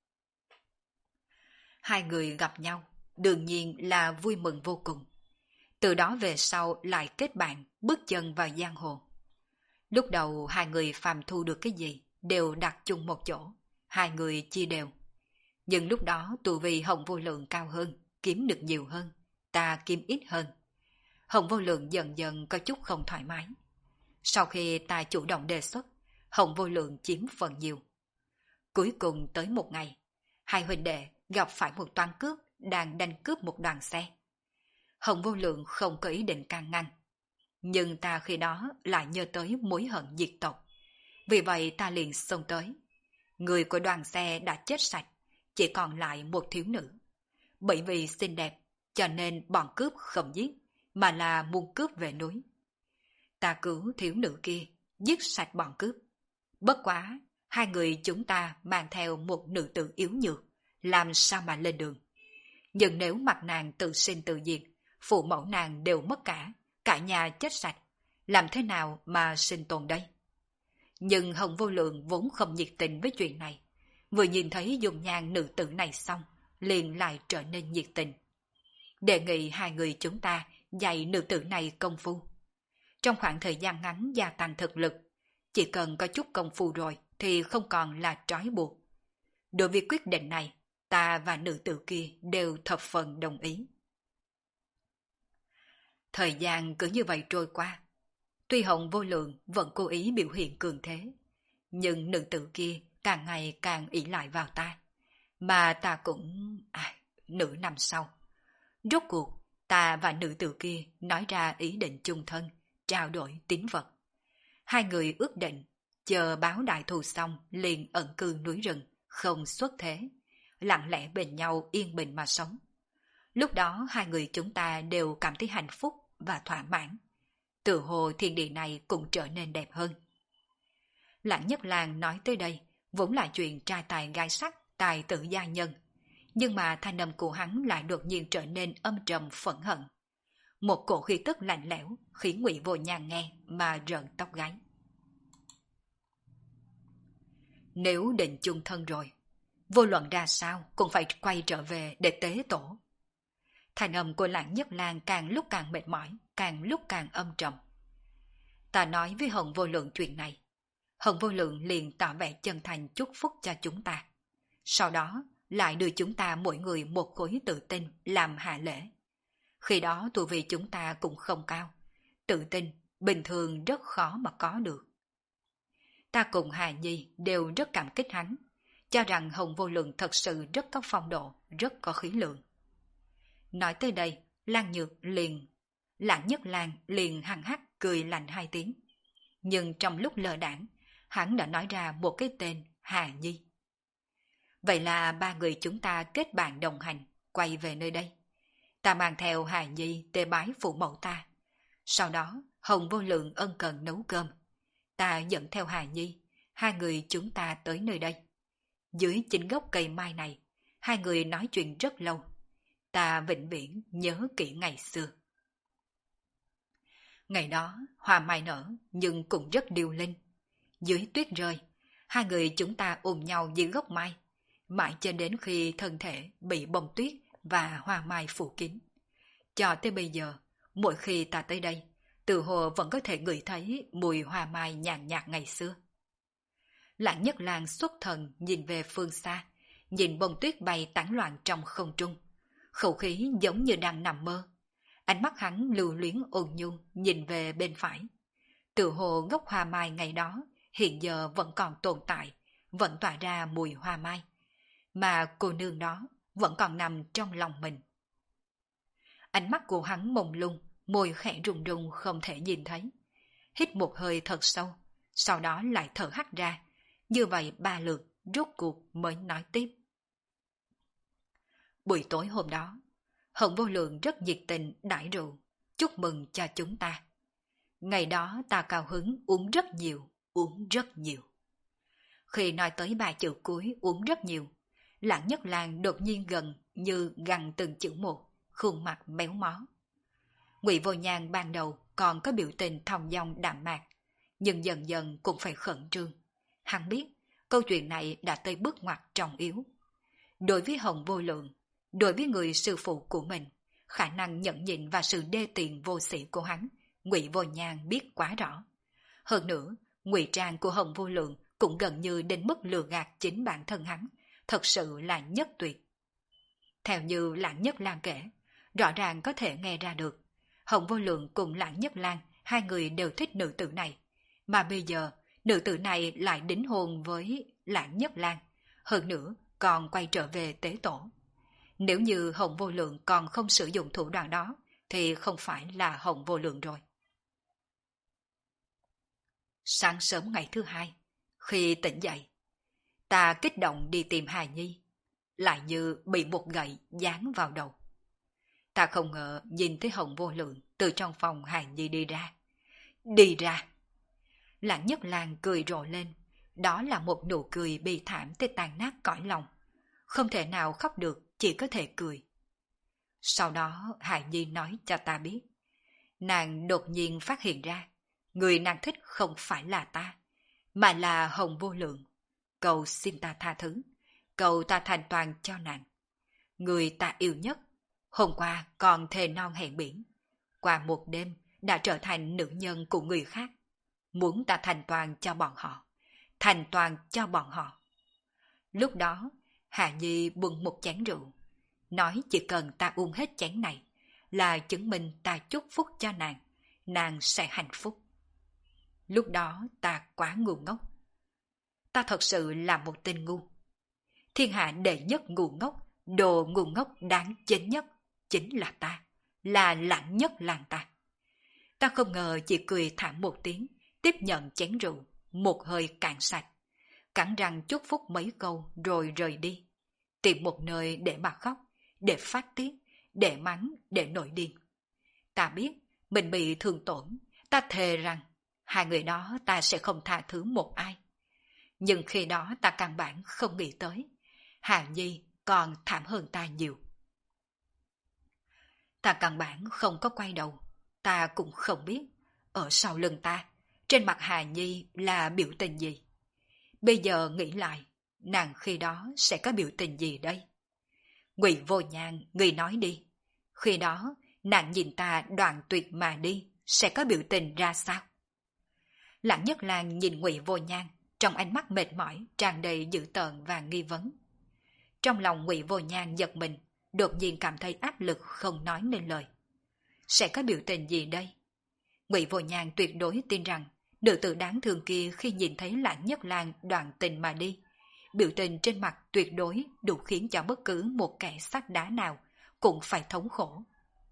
Hai người gặp nhau, đương nhiên là vui mừng vô cùng. Từ đó về sau lại kết bạn, bước chân vào giang hồ. Lúc đầu hai người phàm thu được cái gì đều đặt chung một chỗ, hai người chia đều. Nhưng lúc đó tu vi Hồng Vô Lượng cao hơn, kiếm được nhiều hơn, ta kiếm ít hơn. Hồng Vô Lượng dần dần có chút không thoải mái. Sau khi ta chủ động đề xuất, Hồng Vô Lượng chiếm phần nhiều. Cuối cùng tới một ngày, hai huynh đệ gặp phải một toán cướp đang đánh cướp một đoàn xe. Hồng Vô Lượng không có ý định can ngăn. Nhưng ta khi đó lại nhớ tới mối hận diệt tộc. Vì vậy ta liền xông tới. Người của đoàn xe đã chết sạch, chỉ còn lại một thiếu nữ. Bởi vì xinh đẹp, cho nên bọn cướp không giết, mà là muốn cướp về núi. Ta cứu thiếu nữ kia, giết sạch bọn cướp. Bất quá, hai người chúng ta mang theo một nữ tử yếu nhược, làm sao mà lên đường. Nhưng nếu mặt nàng tự sinh tự diệt, phụ mẫu nàng đều mất cả, cả nhà chết sạch, làm thế nào mà sinh tồn đây? Nhưng Hồng Vô Lượng vốn không nhiệt tình với chuyện này, vừa nhìn thấy dung nhan nữ tử này xong, liền lại trở nên nhiệt tình. Đề nghị hai người chúng ta dạy nữ tử này công phu. Trong khoảng thời gian ngắn gia tăng thực lực, chỉ cần có chút công phu rồi thì không còn là trói buộc. Đối với quyết định này, ta và nữ tử kia đều thập phần đồng ý. Thời gian cứ như vậy trôi qua. Tuy Hồng Vô Lượng vẫn cố ý biểu hiện cường thế, nhưng nữ tử kia càng ngày càng ỷ lại vào ta. Mà ta cũng... À, nửa năm sau. Rốt cuộc, ta và nữ tử kia nói ra ý định chung thân, trao đổi tín vật. Hai người ước định, chờ báo đại thù xong liền ẩn cư núi rừng, không xuất thế, lặng lẽ bên nhau yên bình mà sống. Lúc đó hai người chúng ta đều cảm thấy hạnh phúc và thỏa mãn. Tự hồ thiên địa này cũng trở nên đẹp hơn. Lãng Nhất Lang nói tới đây, vốn là chuyện trai tài gái sắc, tài tử gia nhân. Nhưng mà thanh âm của hắn lại đột nhiên trở nên âm trầm phẫn hận. Một cổ khí tức lạnh lẽo khiến Ngụy Vô Nhàn nghe mà rợn tóc gáy. Nếu định chung thân rồi, vô luận ra sao cũng phải quay trở về để tế tổ. Thanh âm của Lãng Nhất Lang càng lúc càng mệt mỏi, càng lúc càng âm trầm. Ta nói với Hồng Vô Lượng chuyện này. Hồng Vô Lượng liền tỏ vẻ chân thành chúc phúc cho chúng ta. Sau đó lại đưa chúng ta mỗi người một khối tự tin làm hạ lễ. Khi đó tu vi chúng ta cũng không cao. Tự tin bình thường rất khó mà có được. Ta cùng Hà Nhi đều rất cảm kích hắn, cho rằng Hồng Vô Lượng thật sự rất có phong độ, rất có khí lượng. Nói tới đây, Lan Nhược liền, Lãng Nhất Lang liền hằng hắc cười lạnh hai tiếng. Nhưng trong lúc lơ đãng, hắn đã nói ra một cái tên Hà Nhi. Vậy là ba người chúng ta kết bạn đồng hành, quay về nơi đây. Ta mang theo Hà Nhi tế bái phụ mẫu ta. Sau đó, Hồng Vô Lượng ân cần nấu cơm. Ta dẫn theo Hà Nhi, hai người chúng ta tới nơi đây. Dưới chính gốc cây mai này, hai người nói chuyện rất lâu. Ta vĩnh viễn nhớ kỹ ngày xưa. Ngày đó, hoa mai nở, nhưng cũng rất điêu linh. Dưới tuyết rơi, hai người chúng ta ôm nhau dưới gốc mai, mãi cho đến khi thân thể bị bông tuyết và hoa mai phủ kín. Cho tới bây giờ, mỗi khi ta tới đây, tự hồ vẫn có thể ngửi thấy mùi hoa mai nhàn nhạt ngày xưa. Lãng Nhất Lang xuất thần nhìn về phương xa, nhìn bông tuyết bay tán loạn trong không trung. Khẩu khí giống như đang nằm mơ. Ánh mắt hắn lưu luyến ôn nhu nhìn về bên phải. Tự hồ gốc hoa mai ngày đó hiện giờ vẫn còn tồn tại, vẫn tỏa ra mùi hoa mai. Mà cô nương đó vẫn còn nằm trong lòng mình. Ánh mắt của hắn mông lung, môi khẽ rung rung không thể nhìn thấy. Hít một hơi thật sâu, sau đó lại thở hắt ra. Như vậy ba lượt, rốt cuộc mới nói tiếp. Buổi tối hôm đó, Hồng Vô Lượng rất nhiệt tình đãi rượu, chúc mừng cho chúng ta. Ngày đó ta cao hứng uống rất nhiều, uống rất nhiều. Khi nói tới ba chữ cuối uống rất nhiều, Lãng Nhất Lang đột nhiên gần như gằn từng chữ một, khuôn mặt méo mó. Ngụy Vô Nhàn ban đầu còn có biểu tình thong dong đạm mạc, nhưng dần dần cũng phải khẩn trương. Hắn biết câu chuyện này đã tới bước ngoặt trọng yếu. Đối với Hồng Vô Lượng, đối với người sư phụ của mình, khả năng nhẫn nhịn và sự đê tiện vô sĩ của hắn, Ngụy Vô Nhàn biết quá rõ. Hơn nữa, ngụy trang của Hồng Vô Lượng cũng gần như đến mức lừa gạt chính bản thân hắn, thật sự là nhất tuyệt. Theo như Lãng Nhất Lang kể, rõ ràng có thể nghe ra được, Hồng Vô Lượng cùng Lãng Nhất Lang hai người đều thích nữ tử này, mà bây giờ nữ tử này lại đính hôn với Lãng Nhất Lang, hơn nữa còn quay trở về tế tổ. Nếu như Hồng Vô Lượng còn không sử dụng thủ đoạn đó, thì không phải là Hồng Vô Lượng rồi. Sáng sớm ngày thứ hai, khi tỉnh dậy, ta kích động đi tìm Hà Nhi, lại như bị một gậy giáng vào đầu. Ta không ngờ nhìn thấy Hồng Vô Lượng từ trong phòng Hà Nhi đi ra. Đi ra! Lãng Nhất Lang cười rộ lên, đó là một nụ cười bi thảm tới tàn nát cõi lòng. Không thể nào khóc được, chỉ có thể cười. Sau đó Hà Nhi nói cho ta biết, nàng đột nhiên phát hiện ra, người nàng thích không phải là ta, mà là Hồng Vô Lượng. Cầu xin ta tha thứ, cầu ta thành toàn cho nàng. Người ta yêu nhất, hôm qua còn thề non hẹn biển, qua một đêm đã trở thành nữ nhân của người khác. Muốn ta thành toàn cho bọn họ, thành toàn cho bọn họ. Lúc đó, Hà Nhi bưng một chén rượu, nói chỉ cần ta uống hết chén này, là chứng minh ta chúc phúc cho nàng, nàng sẽ hạnh phúc. Lúc đó ta quá ngu ngốc. Ta thật sự là một tên ngu. Thiên hạ đệ nhất ngu ngốc, đồ ngu ngốc đáng chết nhất, chính là ta, là lãnh nhất làng ta. Ta không ngờ chỉ cười thảm một tiếng, tiếp nhận chén rượu, một hơi cạn sạch, cắn răng chúc phúc mấy câu rồi rời đi, tìm một nơi để mà khóc, để phát tiết, để mắng, để nổi điên. Ta biết mình bị thương tổn, ta thề rằng hai người đó ta sẽ không tha thứ một ai. Nhưng khi đó ta căn bản không nghĩ tới, Hà Nhi còn thảm hơn ta nhiều. Ta căn bản không có quay đầu, ta cũng không biết ở sau lưng ta, trên mặt Hà Nhi là biểu tình gì. Bây giờ nghĩ lại, nàng khi đó sẽ có biểu tình gì đây? Ngụy Vô Nhan, người nói đi. Khi đó, nàng nhìn ta đoạn tuyệt mà đi, sẽ có biểu tình ra sao? Lãng Nhất Lang nhìn Ngụy Vô Nhan, trong ánh mắt mệt mỏi, tràn đầy dữ tợn và nghi vấn. Trong lòng Ngụy Vô Nhan giật mình, đột nhiên cảm thấy áp lực không nói nên lời. Sẽ có biểu tình gì đây? Ngụy Vô Nhan tuyệt đối tin rằng nữ tử đáng thương kia khi nhìn thấy Lãng Nhất Lang đoạn tình mà đi, biểu tình trên mặt tuyệt đối đủ khiến cho bất cứ một kẻ sắt đá nào cũng phải thống khổ.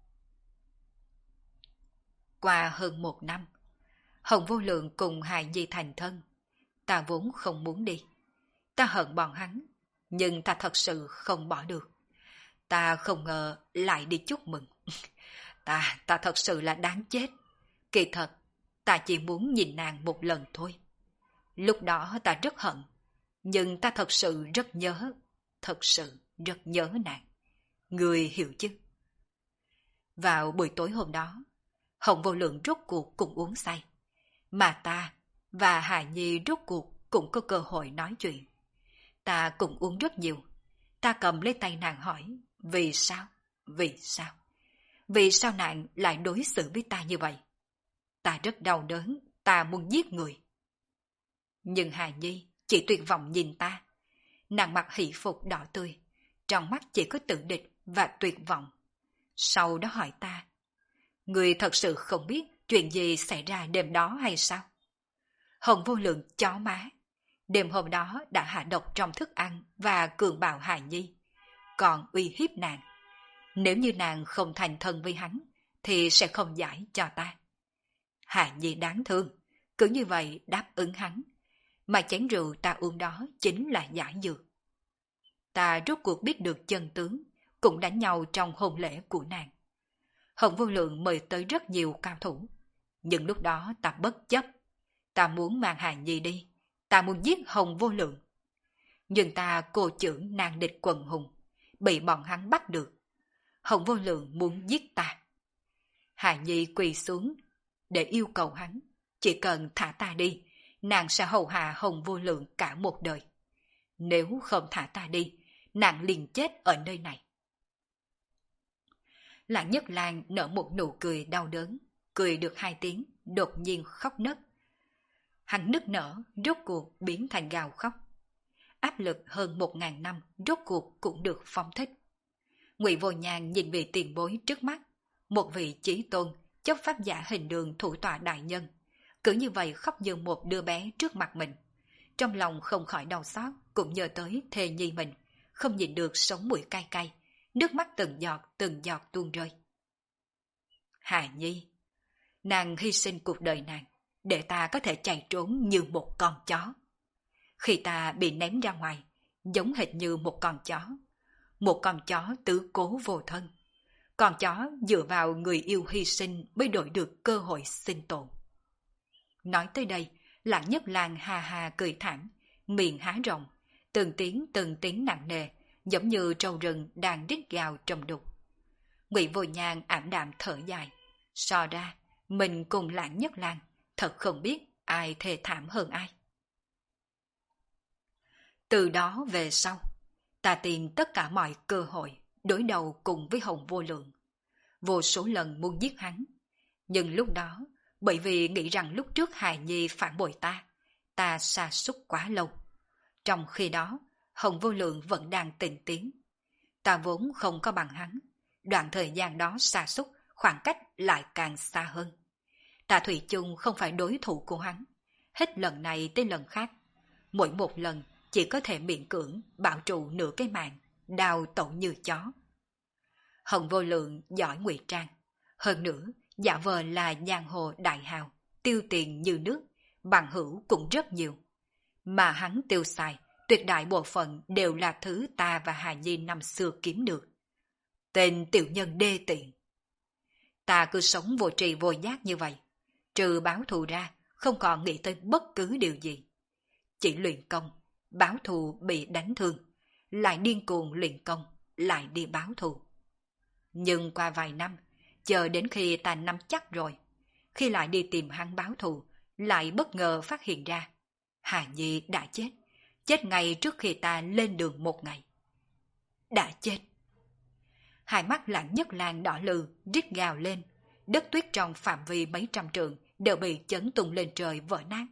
Qua hơn một năm, Hồng Vô Lượng cùng Hài Nhi thành thân. Ta vốn không muốn đi. Ta hận bọn hắn, nhưng ta thật sự không bỏ được. Ta không ngờ lại đi chúc mừng. ta, ta thật sự là đáng chết. Kỳ thật, ta chỉ muốn nhìn nàng một lần thôi. Lúc đó ta rất hận, nhưng ta thật sự rất nhớ, thật sự rất nhớ nàng. Người hiểu chứ? Vào buổi tối hôm đó, Hồng Vô Lượng rốt cuộc cũng uống say. Mà ta và Hà Nhi rốt cuộc cũng có cơ hội nói chuyện. Ta cũng uống rất nhiều. Ta cầm lấy tay nàng hỏi, vì sao? Vì sao? Vì sao nàng lại đối xử với ta như vậy? Ta rất đau đớn, ta muốn giết người. Nhưng Hà Nhi chỉ tuyệt vọng nhìn ta. Nàng mặc hỷ phục đỏ tươi, trong mắt chỉ có tự địch và tuyệt vọng. Sau đó hỏi ta, người thật sự không biết chuyện gì xảy ra đêm đó hay sao? Hồng Vô Lượng chó má. Đêm hôm đó đã hạ độc trong thức ăn và cường bạo Hà Nhi, còn uy hiếp nàng. Nếu như nàng không thành thân với hắn, thì sẽ không giải cho ta. Hà Nhi đáng thương, cứ như vậy đáp ứng hắn. Mà chén rượu ta uống đó chính là giải dược. Ta rốt cuộc biết được chân tướng, cũng đánh nhau trong hôn lễ của nàng. Hồng Vô Lượng mời tới rất nhiều cao thủ. Nhưng lúc đó ta bất chấp. Ta muốn mang Hà Nhi đi. Ta muốn giết Hồng Vô Lượng. Nhưng ta cô trưởng nàng địch quần hùng, bị bọn hắn bắt được. Hồng Vô Lượng muốn giết ta. Hà Nhi quỳ xuống để yêu cầu hắn, chỉ cần thả ta đi, nàng sẽ hầu hạ Hồng Vô Lượng cả một đời. Nếu không thả ta đi, nàng liền chết ở nơi này. Lãng Nhất Lang nở một nụ cười đau đớn, cười được hai tiếng, đột nhiên khóc nấc. Hắn nức nở, rốt cuộc biến thành gào khóc. Áp lực hơn một ngàn năm, rốt cuộc cũng được phóng thích. Ngụy Vô Nhan nhìn về tiền bối trước mắt, một vị chí tôn, chấp pháp giả hình đường thủ tọa đại nhân, cứ như vậy khóc như một đứa bé trước mặt mình. Trong lòng không khỏi đau xót, cũng nhớ tới thê nhi mình, không nhìn được sống mũi cay cay, nước mắt từng giọt từng giọt tuôn rơi. Hà Nhi, nàng hy sinh cuộc đời nàng, để ta có thể chạy trốn như một con chó. Khi ta bị ném ra ngoài, giống hệt như một con chó, một con chó tứ cố vô thân. Con chó dựa vào người yêu hy sinh mới đổi được cơ hội sinh tồn. Nói tới đây, Lãng Nhất Lang ha ha cười thảm, miệng há rộng, từng tiếng từng tiếng nặng nề, giống như trâu rừng đang rít gào trong đục. Ngụy Vô Nhan ảm đạm thở dài, so ra mình cùng Lãng Nhất Lang thật không biết ai thê thảm hơn ai. Từ đó về sau, ta tìm tất cả mọi cơ hội đối đầu cùng với Hồng Vô Lượng. Vô số lần muốn giết hắn, nhưng lúc đó bởi vì nghĩ rằng lúc trước Hài Nhi phản bội ta, ta sa sút quá lâu. Trong khi đó, Hồng Vô Lượng vẫn đang tỉnh tiến. Ta vốn không có bằng hắn, đoạn thời gian đó xa xúc, khoảng cách lại càng xa hơn. Ta thủy chung không phải đối thủ của hắn, hết lần này tới lần khác. Mỗi một lần chỉ có thể miễn cưỡng bảo trụ nửa cái mạng, đào tẩu như chó. Hồng Vô Lượng giỏi ngụy trang, hơn nữa giả vờ là giang hồ đại hào, tiêu tiền như nước, bằng hữu cũng rất nhiều. Mà hắn tiêu xài, tuyệt đại bộ phận đều là thứ ta và Hà Nhi năm xưa kiếm được. Tên tiểu nhân đê tiện. Ta cứ sống vô trì vô giác như vậy, trừ báo thù ra, không còn nghĩ tới bất cứ điều gì. Chỉ luyện công, báo thù bị đánh thương, lại điên cuồng luyện công, lại đi báo thù. Nhưng qua vài năm, chờ đến khi ta nắm chắc rồi, khi lại đi tìm hắn báo thù, lại bất ngờ phát hiện ra, Hà Nhi đã chết, chết ngay trước khi ta lên đường một ngày. Đã chết. Hai mắt Lãng Nhất Lang đỏ lừ, rít gào lên, đất tuyết trong phạm vi mấy trăm trượng đều bị chấn tung lên trời vỡ nát.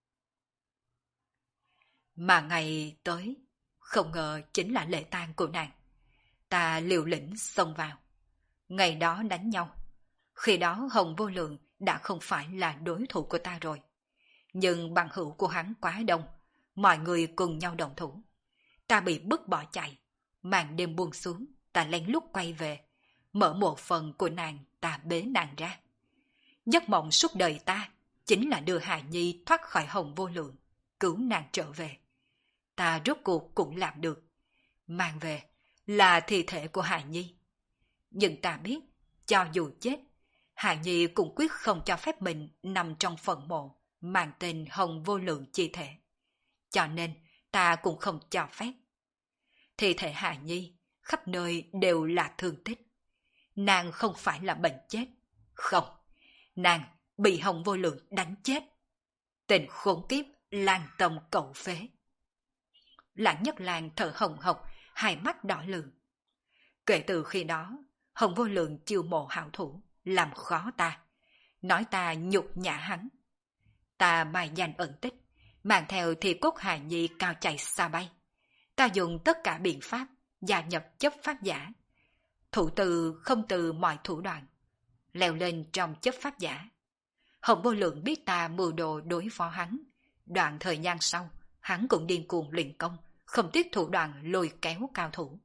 Mà ngày tới, không ngờ chính là lễ tang của nàng. Ta liều lĩnh xông vào. Ngày đó đánh nhau. Khi đó Hồng Vô Lượng đã không phải là đối thủ của ta rồi. Nhưng bằng hữu của hắn quá đông, mọi người cùng nhau đồng thủ. Ta bị bức bỏ chạy. Màn đêm buông xuống, ta lén lút quay về. Mở một phần của nàng, ta bế nàng ra. Giấc mộng suốt đời ta chính là đưa Hà Nhi thoát khỏi Hồng Vô Lượng, cứu nàng trở về. Ta rốt cuộc cũng làm được. Mang về là thi thể của Hà Nhi. Nhưng ta biết, cho dù chết, Hà Nhi cũng quyết không cho phép mình nằm trong phần mộ mang tên Hồng Vô Lượng chi thể. Cho nên ta cũng không cho phép. Thi thể Hà Nhi khắp nơi đều là thương tích. Nàng không phải là bệnh chết. Không, nàng bị Hồng Vô Lượng đánh chết. Tình khốn kiếp lang tông cẩu phế. Lãng Nhất Lang thở hồng hộc, hai mắt đỏ lừ. Kể từ khi đó, Hồng Vô Lượng chiêu mộ hảo thủ, làm khó ta, nói ta nhục nhã hắn. Ta mai danh ẩn tích, mang theo thì cốt Hà Nhi cao chạy xa bay. Ta dùng tất cả biện pháp, gia nhập chấp pháp giả. Thủ từ không từ mọi thủ đoạn, leo lên trong chấp pháp giả. Hồng Vô Lượng biết ta mưu đồ đối phó hắn. Đoạn thời gian sau, hắn cũng điên cuồng luyện công, không tiếc thủ đoạn lôi kéo cao thủ.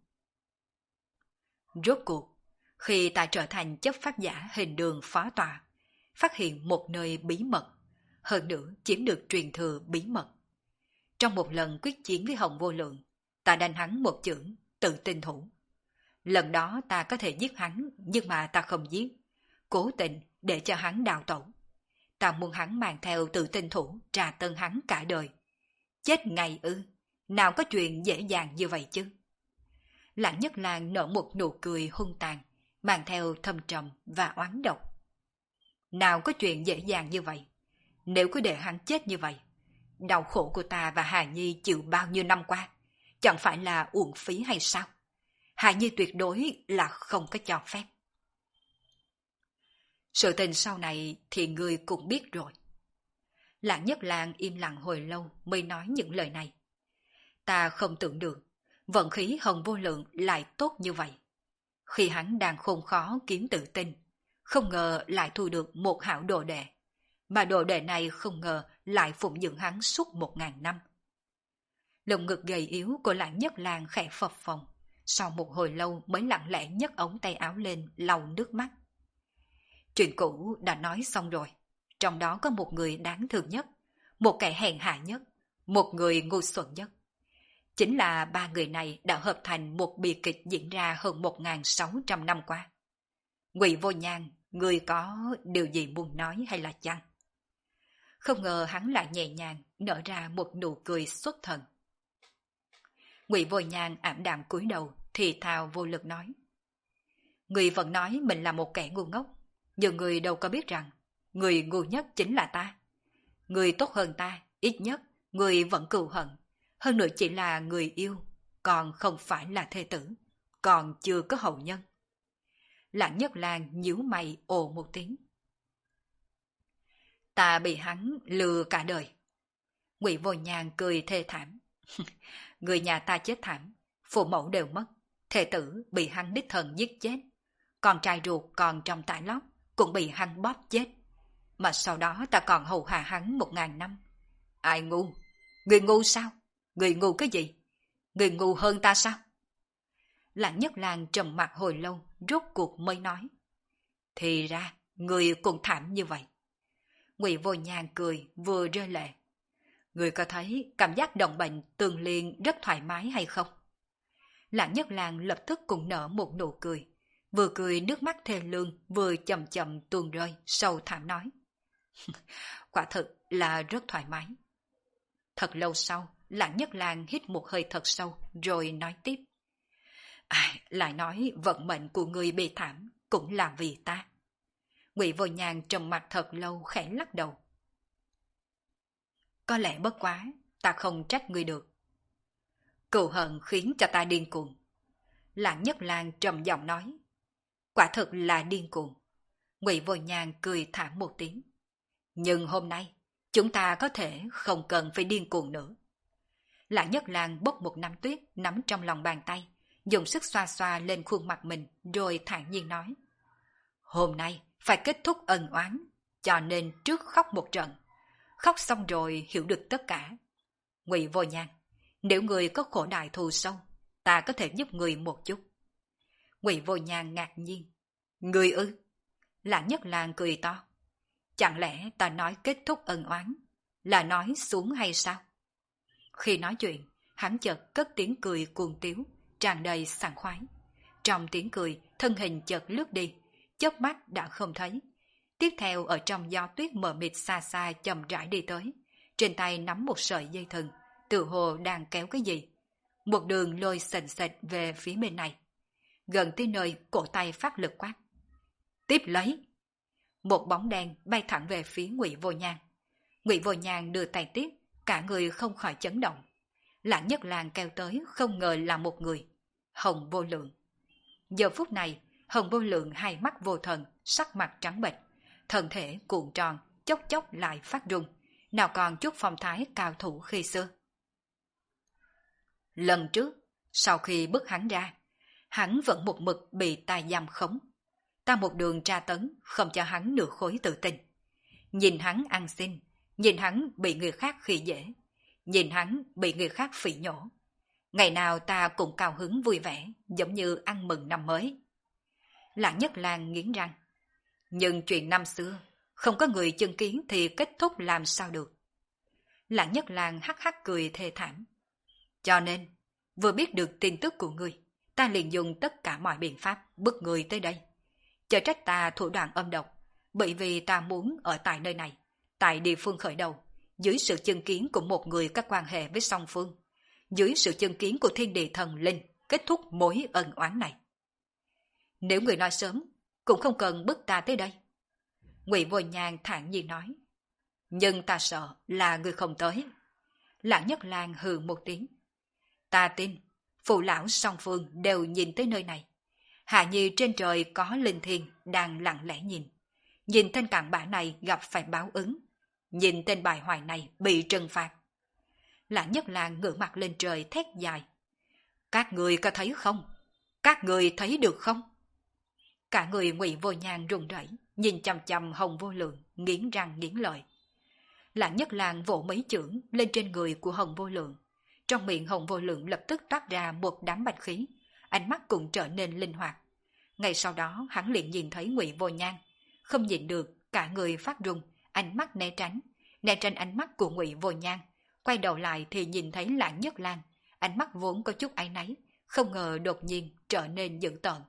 Rốt cuộc, khi ta trở thành chấp pháp giả hình đường phó tọa, phát hiện một nơi bí mật, hơn nữa chiếm được truyền thừa bí mật. Trong một lần quyết chiến với Hồng Vô Lượng, ta đánh hắn một chưởng, tự tin thủ. Lần đó ta có thể giết hắn, nhưng mà ta không giết, cố tình để cho hắn đào tẩu. Ta muốn hắn mang theo tự tin thủ trà tân hắn cả đời. Chết ngày ư, nào có chuyện dễ dàng như vậy chứ. Lãng Nhất Lang nở một nụ cười hung tàn, mang theo thâm trầm và oán độc. Nào có chuyện dễ dàng như vậy. Nếu cứ để hắn chết như vậy, đau khổ của ta và Hà Nhi chịu bao nhiêu năm qua, chẳng phải là uổng phí hay sao? Hà Nhi tuyệt đối là không có cho phép. Sự tình sau này thì ngươi cũng biết rồi. Lãng Nhất Lang im lặng hồi lâu mới nói những lời này. Ta không tưởng được, vận khí Hồng Vô Lượng lại tốt như vậy. Khi hắn đang khôn khó kiếm tự tin, không ngờ lại thu được một hảo đồ đệ. Mà đồ đệ này không ngờ lại phụng dưỡng hắn suốt một ngàn năm. Lồng ngực gầy yếu của Lãng Nhất Lang khẽ phập phồng, sau một hồi lâu mới lặng lẽ nhấc ống tay áo lên lau nước mắt. Chuyện cũ đã nói xong rồi, trong đó có một người đáng thương nhất, một kẻ hèn hạ nhất, một người ngu xuẩn nhất. Chính là ba người này đã hợp thành một bi kịch diễn ra hơn một nghìn sáu trăm năm qua. Ngụy Vô Nhan, người có điều gì muốn nói hay là chăng? Không ngờ hắn lại nhẹ nhàng nở ra một nụ cười xuất thần. Ngụy Vô Nhan ảm đạm cúi đầu, thì thào vô lực nói. Người vẫn nói mình là một kẻ ngu ngốc, nhưng người đâu có biết rằng người ngu nhất chính là ta. Người tốt hơn ta, ít nhất người vẫn cừu hận, hơn nữa chỉ là người yêu, còn không phải là thê tử, còn chưa có hậu nhân. Lãng Nhất Lang nhíu mày ồ một tiếng. Ta bị hắn lừa cả đời. Ngụy Vô Nhan cười thê thảm. Người nhà ta chết thảm, phụ mẫu đều mất, thê tử bị hắn đích thần giết chết, con trai ruột còn trong tải lót cũng bị hắn bóp chết, mà sau đó ta còn hầu hạ hắn một ngàn năm. Ai ngu? Người ngu sao? Người ngu cái gì? Người ngu hơn ta sao? Lãng Nhất Lang trầm mặt hồi lâu, rốt cuộc mới nói. Thì ra, người cũng thảm như vậy. Ngụy Vô Nhàn cười, vừa rơi lệ. Người có thấy cảm giác đồng bệnh tương liên rất thoải mái hay không? Lãng Nhất Lang lập tức cũng nở một nụ cười, vừa cười nước mắt thê lương, vừa chậm chậm tuôn rơi, sâu thẳm nói. Quả thực là rất thoải mái. Thật lâu sau, Lãng Nhất Lang hít một hơi thật sâu, rồi nói tiếp. À, lại nói vận mệnh của người bị thảm, cũng là vì ta. Ngụy Vô Nhàn trầm mặt thật lâu khẽ lắc đầu. Có lẽ bất quá, ta không trách ngươi được. Cừu hận khiến cho ta điên cuồng. Lãng Nhất Lang trầm giọng nói. Quả thực là điên cuồng. Ngụy Vô Nhàn cười thảm một tiếng. Nhưng hôm nay, chúng ta có thể không cần phải điên cuồng nữa. Lãng Nhất Lang bốc một nắm tuyết nắm trong lòng bàn tay, dùng sức xoa xoa lên khuôn mặt mình, rồi thản nhiên nói. Hôm nay phải kết thúc ân oán, cho nên trước khóc một trận. Khóc xong rồi hiểu được tất cả. Ngụy Vô Nhàn, nếu người có khổ đại thù sâu, ta có thể giúp người một chút. Ngụy Vô Nhàn ngạc nhiên. Người ư? Lãng Nhất Lang cười to. Chẳng lẽ ta nói kết thúc ân oán là nói xuống hay sao? Khi nói chuyện, hắn chợt cất tiếng cười cuồng tiếu, tràn đầy sảng khoái. Trong tiếng cười, thân hình chợt lướt đi, chớp mắt đã không thấy. Tiếp theo ở trong gió tuyết mờ mịt xa xa chậm rãi đi tới, trên tay nắm một sợi dây thừng, tự hồ đang kéo cái gì. Một đường lôi sền sệt về phía bên này. Gần tới nơi, cổ tay phát lực quát. Tiếp lấy! Một bóng đen bay thẳng về phía Ngụy Vô Nhàn. Ngụy Vô Nhàn đưa tay tiếp, cả người không khỏi chấn động. Lãng Nhất Lang kéo tới không ngờ là một người, Hồng Vô Lượng. Giờ phút này, Hồng Vô Lượng hai mắt vô thần, sắc mặt trắng bệch, thân thể cuộn tròn, chốc chốc lại phát run, nào còn chút phong thái cao thủ khi xưa. Lần trước, sau khi bức hắn ra, hắn vẫn một mực bị ta giam khống. Ta một đường tra tấn, không cho hắn nửa khối tự tin. Nhìn hắn ăn xin, nhìn hắn bị người khác khi dễ, nhìn hắn bị người khác phỉ nhổ. Ngày nào ta cũng cao hứng vui vẻ, giống như ăn mừng năm mới. Lãng Nhất Lang nghiến răng. Nhưng chuyện năm xưa, không có người chứng kiến thì kết thúc làm sao được. Lãng Nhất Lang hắc hắc cười thê thảm. Cho nên, vừa biết được tin tức của ngươi, ta liền dùng tất cả mọi biện pháp bức ngươi tới đây. Chớ trách ta thủ đoạn âm độc, bởi vì ta muốn ở tại nơi này, tại địa phương khởi đầu, dưới sự chứng kiến của một người có quan hệ với song phương, dưới sự chứng kiến của thiên địa thần linh, kết thúc mối ân oán này. Nếu người nói sớm, cũng không cần bức ta tới đây. Ngụy Vô Nhàn thản nhiên nói. Nhưng ta sợ là người không tới. Lãng Nhất Lang hừ một tiếng. Ta tin, phụ lão song phương đều nhìn tới nơi này. Hạ Nhi trên trời có linh thiêng đang lặng lẽ nhìn. Nhìn tên cặn bã này gặp phải báo ứng. Nhìn tên bài hoài này bị trừng phạt. Lãng Nhất Lang ngửa mặt lên trời thét dài. Các người có thấy không? Các người thấy được không? Cả người Ngụy Vô Nhàn run rẩy, nhìn chằm chằm Hồng Vô Lượng, nghiến răng nghiến lợi. Lãng Nhất Lang vỗ mấy chưởng lên trên người của Hồng Vô Lượng. Trong miệng Hồng Vô Lượng lập tức toát ra một đám bạch khí, ánh mắt cũng trở nên linh hoạt. Ngay sau đó hắn liền nhìn thấy Ngụy Vô Nhàn, không nhìn được, cả người phát run, ánh mắt né tránh, né tránh ánh mắt của Ngụy Vô Nhàn, quay đầu lại thì nhìn thấy Lãng Nhất Lang, ánh mắt vốn có chút áy náy, không ngờ đột nhiên trở nên dữ tợn.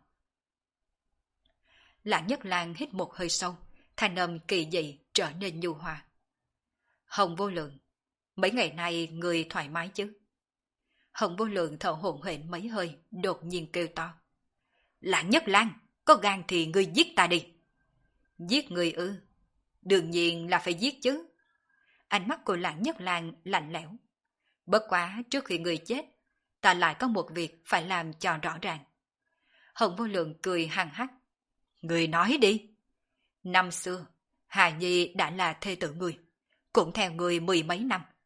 Lãng Nhất Lang hít một hơi sâu, thanh âm kỳ dị trở nên nhu hòa. Hồng Vô Lượng, mấy ngày nay người thoải mái chứ? Hồng Vô Lượng thở hổn hển mấy hơi, đột nhiên kêu to. Lãng Nhất Lang, có gan thì ngươi giết ta đi. Giết người ư? Đương nhiên là phải giết chứ. Ánh mắt của Lãng Nhất Lang lạnh lẽo. Bất quá trước khi người chết, ta lại có một việc phải làm cho rõ ràng. Hồng Vô Lượng cười hằng hắc. Người nói đi. Năm xưa, Hà Nhi đã là thê tử người, cũng theo người mười mấy năm.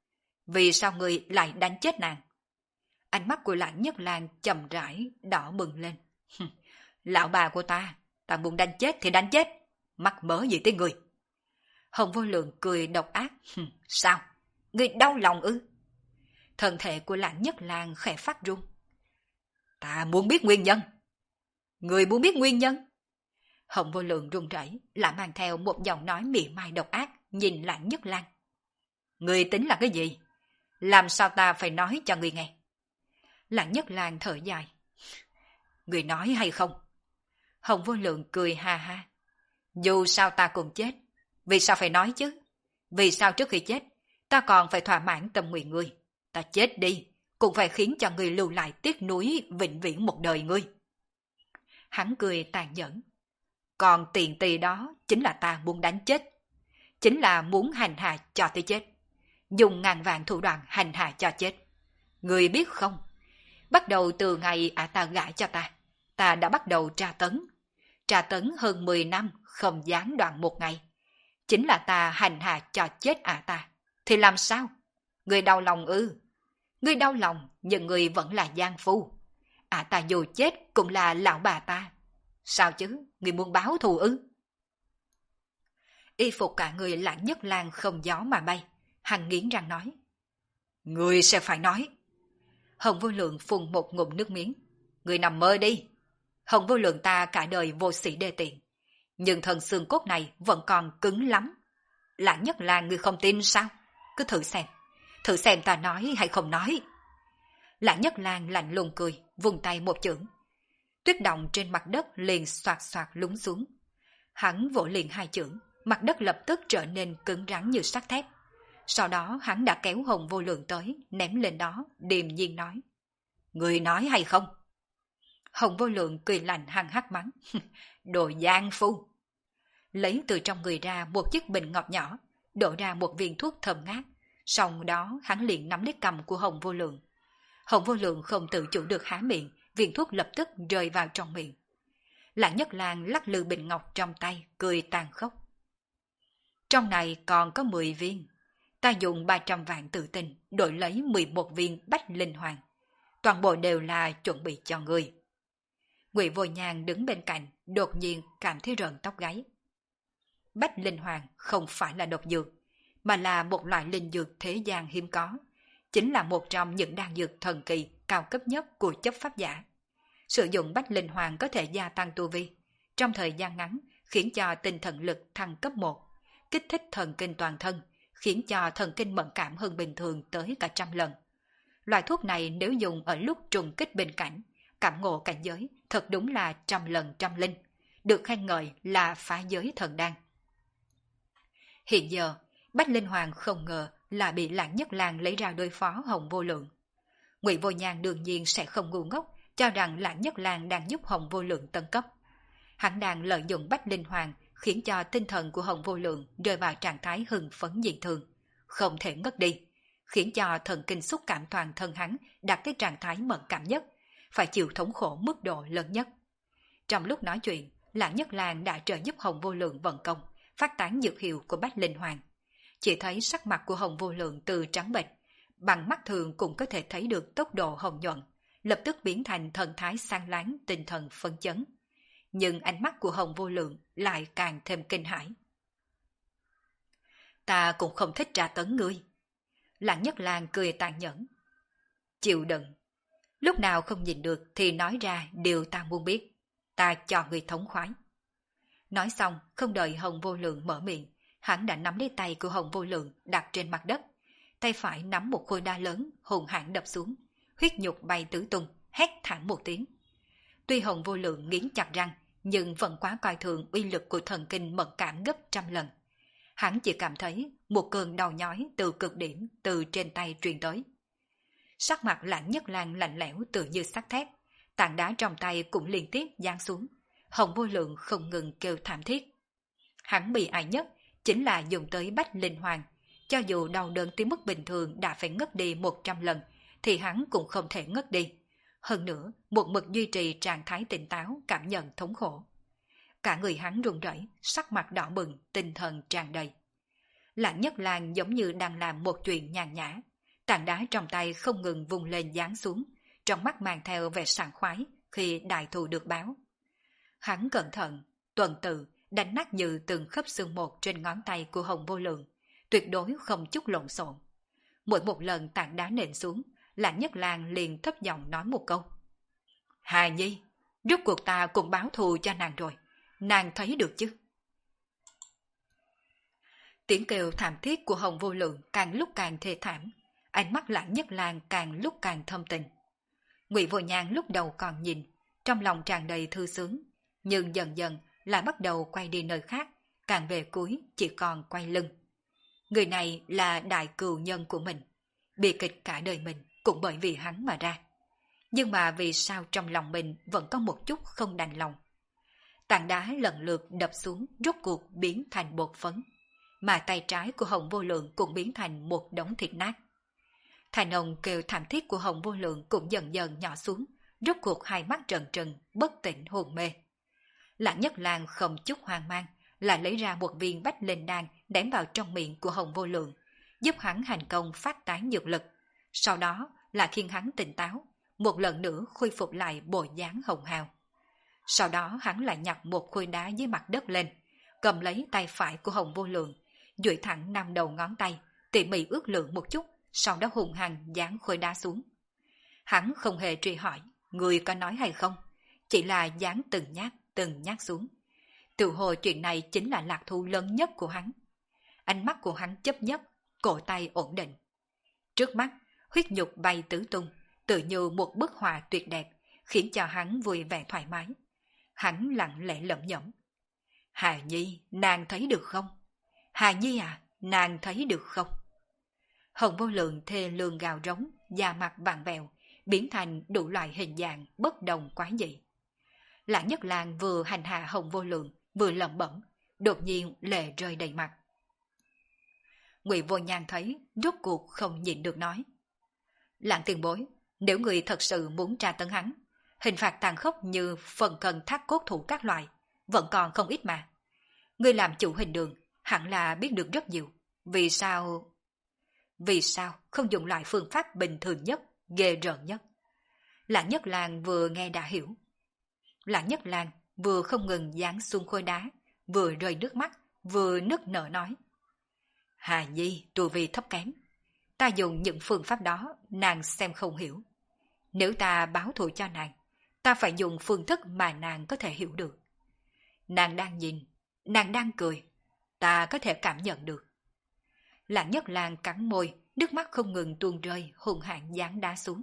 Vì sao người lại đánh chết nàng? Ánh mắt của Lãng Nhất Lang chậm rãi đỏ bừng lên. Lão bà của ta, ta muốn đánh chết thì đánh chết, mắc mớ gì tới người? Hồng Vô Lượng cười độc ác. Sao? Người đau lòng ư? Thân thể của Lãng Nhất Lang khẽ phát run. Ta muốn biết nguyên nhân. Người muốn biết nguyên nhân? Hồng Vô Lượng run rẩy, lại mang theo một giọng nói mỉa mai độc ác, nhìn Lãng Nhất Lang. Người tính là cái gì? Làm sao ta phải nói cho người nghe? Lãng Nhất Lang thở dài. Người nói hay không? Hồng Vô Lượng cười ha ha. Dù sao ta cũng chết, vì sao phải nói chứ? Vì sao trước khi chết, ta còn phải thỏa mãn tâm nguyện ngươi? Ta chết đi, cũng phải khiến cho ngươi lưu lại tiếc nuối vĩnh viễn một đời ngươi. Hắn cười tàn nhẫn. Còn tiền tỳ đó chính là ta muốn đánh chết. Chính là muốn hành hạ cho tới chết. Dùng ngàn vạn thủ đoạn hành hạ cho chết. Ngươi biết không? Bắt đầu từ ngày ả ta gả cho ta, ta đã bắt đầu tra tấn. Tra tấn hơn mười năm, không gián đoạn một ngày. Chính là ta hành hạ cho chết ả ta. Thì làm sao? Ngươi đau lòng ư? Ngươi đau lòng, nhưng ngươi vẫn là giang phu. Ả ta dù chết cũng là lão bà ta. Sao chứ? Ngươi muốn báo thù ư? Y phục cả người Lãng Nhất Lang không gió mà bay. Hắn nghiến răng nói. Ngươi sẽ phải nói. Hồng Vô Lượng phun một ngụm nước miếng. Ngươi nằm mơ đi. Hồng Vô Lượng ta cả đời vô sĩ đê tiện. Nhưng thần xương cốt này vẫn còn cứng lắm. Lãng Nhất Lang ngươi không tin sao? Cứ thử xem. Thử xem ta nói hay không nói. Lãng Nhất Lang lạnh lùng cười, vùng tay một chưởng. Tuyết động trên mặt đất liền xoạt xoạt lún xuống. Hắn vỗ liền hai chưởng, mặt đất lập tức trở nên cứng rắn như sắt thép. Sau đó hắn đã kéo Hồng Vô Lượng tới, ném lên đó, điềm nhiên nói. Người nói hay không? Hồng Vô Lượng cười lạnh hăng hắc mắng. Đồ gian phu. Lấy từ trong người ra một chiếc bình ngọc nhỏ, đổ ra một viên thuốc thơm ngát. Sau đó hắn liền nắm lấy cầm của Hồng Vô Lượng. Hồng Vô Lượng không tự chủ được há miệng, viên thuốc lập tức rơi vào trong miệng. Lãng Nhất Lang lắc lư bình ngọc trong tay, cười tàn khốc. Trong này còn có mười viên. Ta dùng ba trăm vạn tự tinh đổi lấy mười một viên bách linh hoàng. Toàn bộ đều là chuẩn bị cho người. Ngụy Vô Nhàn đứng bên cạnh, đột nhiên cảm thấy rợn tóc gáy. Bách linh hoàng không phải là độc dược, mà là một loại linh dược thế gian hiếm có. Chính là một trong những đan dược thần kỳ cao cấp nhất của chấp pháp giả. Sử dụng bách linh hoàng có thể gia tăng tu vi, trong thời gian ngắn khiến cho tinh thần lực thăng cấp một, kích thích thần kinh toàn thân, khiến cho thần kinh mẫn cảm hơn bình thường tới cả trăm lần. Loại thuốc này nếu dùng ở lúc trùng kích bình cảnh, cảm ngộ cảnh giới, thật đúng là trăm lần trăm linh, được khen ngợi là phá giới thần đan. Hiện giờ, Bách Linh Hoàng không ngờ là bị Lãng Nhất Lang lấy ra đối phó Hồng Vô Lượng. Ngụy Vô Nhàn đương nhiên sẽ không ngu ngốc, cho rằng Lãng Nhất Lang đang giúp Hồng Vô Lượng tấn cấp. Hắn đang lợi dụng Bách Linh Hoàng khiến cho tinh thần của Hồng Vô Lượng rơi vào trạng thái hưng phấn dị thường, không thể ngất đi, khiến cho thần kinh xúc cảm toàn thân hắn đạt tới trạng thái mẫn cảm nhất, phải chịu thống khổ mức độ lớn nhất. Trong lúc nói chuyện, Lãng Nhất Lang đã trợ giúp Hồng Vô Lượng vận công, phát tán dược hiệu của Bách Linh Hoàng. Chỉ thấy sắc mặt của Hồng Vô Lượng từ trắng bệch, bằng mắt thường cũng có thể thấy được tốc độ hồng nhuận, lập tức biến thành thần thái sáng láng, tinh thần phấn chấn. Nhưng ánh mắt của Hồng Vô Lượng lại càng thêm kinh hãi. Ta cũng không thích tra tấn ngươi. Lãng Nhất Lang cười tàn nhẫn. Chịu đựng. Lúc nào không nhìn được thì nói ra điều ta muốn biết. Ta cho ngươi thống khoái. Nói xong, không đợi Hồng Vô Lượng mở miệng, hắn đã nắm lấy tay của Hồng Vô Lượng đặt trên mặt đất. Tay phải nắm một khối đá lớn, hùng hãn đập xuống. Huyết nhục bay tứ tung, hét thẳng một tiếng. Tuy Hồng Vô Lượng nghiến chặt răng, nhưng vẫn quá coi thường uy lực của thần kinh mẫn cảm gấp trăm lần. Hắn chỉ cảm thấy một cơn đau nhói từ cực điểm từ trên tay truyền tới. Sắc mặt Lãng Nhất Lang lạnh lẽo tự như sắt thép, tảng đá trong tay cũng liên tiếp giáng xuống. Hồng Vô Lượng không ngừng kêu thảm thiết. Hắn bị ai nhất chính là dùng tới Bách Linh Hoàng. Cho dù đau đớn tới mức bình thường đã phải ngất đi một trăm lần, thì hắn cũng không thể ngất đi. Hơn nữa, một mực duy trì trạng thái tỉnh táo, cảm nhận thống khổ. Cả người hắn run rẩy, sắc mặt đỏ bừng, tinh thần tràn đầy. Lãng Nhất Lang giống như đang làm một chuyện nhàn nhã. Tảng đá trong tay không ngừng vung lên giáng xuống, trong mắt mang theo vẻ sảng khoái khi đại thù được báo. Hắn cẩn thận, tuần tự, đánh nát như từng khớp xương một trên ngón tay của Hồng Vô Lượng, tuyệt đối không chút lộn xộn. Mỗi một lần tảng đá nện xuống, Lãnh Nhất Lang liền thấp giọng nói một câu. Hà Nhi, rốt cuộc ta cũng báo thù cho nàng rồi, nàng thấy được chứ? Tiếng kêu thảm thiết của Hồng Vô Lượng càng lúc càng thê thảm, ánh mắt Lãnh Nhất Lang càng lúc càng thâm tình. Ngụy Vô Nhan lúc đầu còn nhìn, trong lòng tràn đầy thư sướng, nhưng dần dần lại bắt đầu quay đi nơi khác, càng về cuối chỉ còn quay lưng. Người này là đại cừu nhân của mình, bi kịch cả đời mình cũng bởi vì hắn mà ra. Nhưng mà vì sao trong lòng mình vẫn có một chút không đành lòng? Tảng đá lần lượt đập xuống, rốt cuộc biến thành bột phấn, mà tay trái của Hồng Vô Lượng cũng biến thành một đống thịt nát. Thành ông kêu thảm thiết của Hồng Vô Lượng cũng dần dần nhỏ xuống, rốt cuộc hai mắt trần trừng, bất tỉnh hồn mê. Lãnh Nhất Lang không chút hoang mang, lại lấy ra một viên bách linh đan ném vào trong miệng của Hồng Vô Lượng, giúp hắn hành công phát tán dược lực. Sau đó là khiến hắn tỉnh táo, một lần nữa khôi phục lại bộ dáng hồng hào. Sau đó hắn lại nhặt một khối đá dưới mặt đất lên, cầm lấy tay phải của Hồng Vô Lượng, duỗi thẳng năm đầu ngón tay, tỉ mỉ ước lượng một chút, sau đó hùng hăng giáng khối đá xuống. Hắn không hề truy hỏi, người có nói hay không, chỉ là giáng từng nhát, từng nhát xuống. Tự hồ chuyện này chính là lạc thú lớn nhất của hắn. Ánh mắt của hắn chấp nhất, cổ tay ổn định. Trước mắt, huyết nhục bay tứ tung, tự như một bức họa tuyệt đẹp, khiến cho hắn vui vẻ thoải mái. Hắn lặng lẽ lẩm nhẩm. Hà Nhi, nàng thấy được không? Hà Nhi à, nàng thấy được không? Hồng Vô Lượng thê lương gào rống, da mặt vàng vẹo, biến thành đủ loại hình dạng bất đồng quái dị. Lãnh Nhất Lang vừa hành hạ Hồng Vô Lượng, vừa lẩm bẩm, đột nhiên lệ rơi đầy mặt. Ngụy Vô Nhan thấy, rốt cuộc không nhịn được nói. Lãng tiền bối, nếu người thật sự muốn tra tấn hắn, hình phạt tàn khốc như phần cần thác cốt thủ các loại, vẫn còn không ít mà. Người làm chủ hình đường, hẳn là biết được rất nhiều. Vì sao... Vì sao không dùng loại phương pháp bình thường nhất, ghê rợn nhất? Lãnh Nhất Lang vừa nghe đã hiểu. Lãnh Nhất Lang vừa không ngừng giáng xuống khối đá, vừa rơi nước mắt, vừa nức nở nói. Hà Nhi tu vi thấp kém. Ta dùng những phương pháp đó, nàng xem không hiểu. Nếu ta báo thù cho nàng, ta phải dùng phương thức mà nàng có thể hiểu được. Nàng đang nhìn, nàng đang cười, ta có thể cảm nhận được. Lãnh Nhất Lang cắn môi, nước mắt không ngừng tuôn rơi, hùng hãn giáng đá xuống.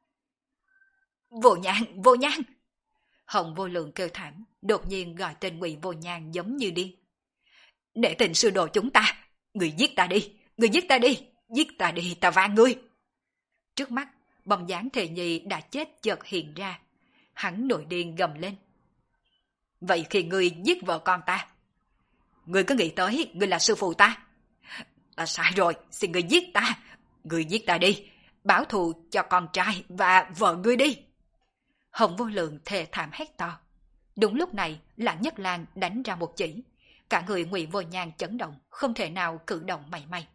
Vô Nhan, Vô Nhan! Hồng Vô Lượng kêu thảm, đột nhiên gọi tên Ngụy Vô Nhan giống như điên. Để tình sư đồ chúng ta, người giết ta đi, người giết ta đi, giết ta đi, ta van ngươi. Trước mắt, bóng dáng Thề Nhi đã chết chợt hiện ra, hắn nổi điên gầm lên. Vậy khi ngươi giết vợ con ta, ngươi có nghĩ tới ngươi là sư phụ ta? Ta sai rồi, xin ngươi giết ta, ngươi giết ta đi, báo thù cho con trai và vợ ngươi đi. Hồng Vô Lượng thề thảm hét to. Đúng lúc này, Lãnh Nhất Lang đánh ra một chỉ, cả người Ngụy Vô Nhan chấn động, không thể nào cử động mảy may.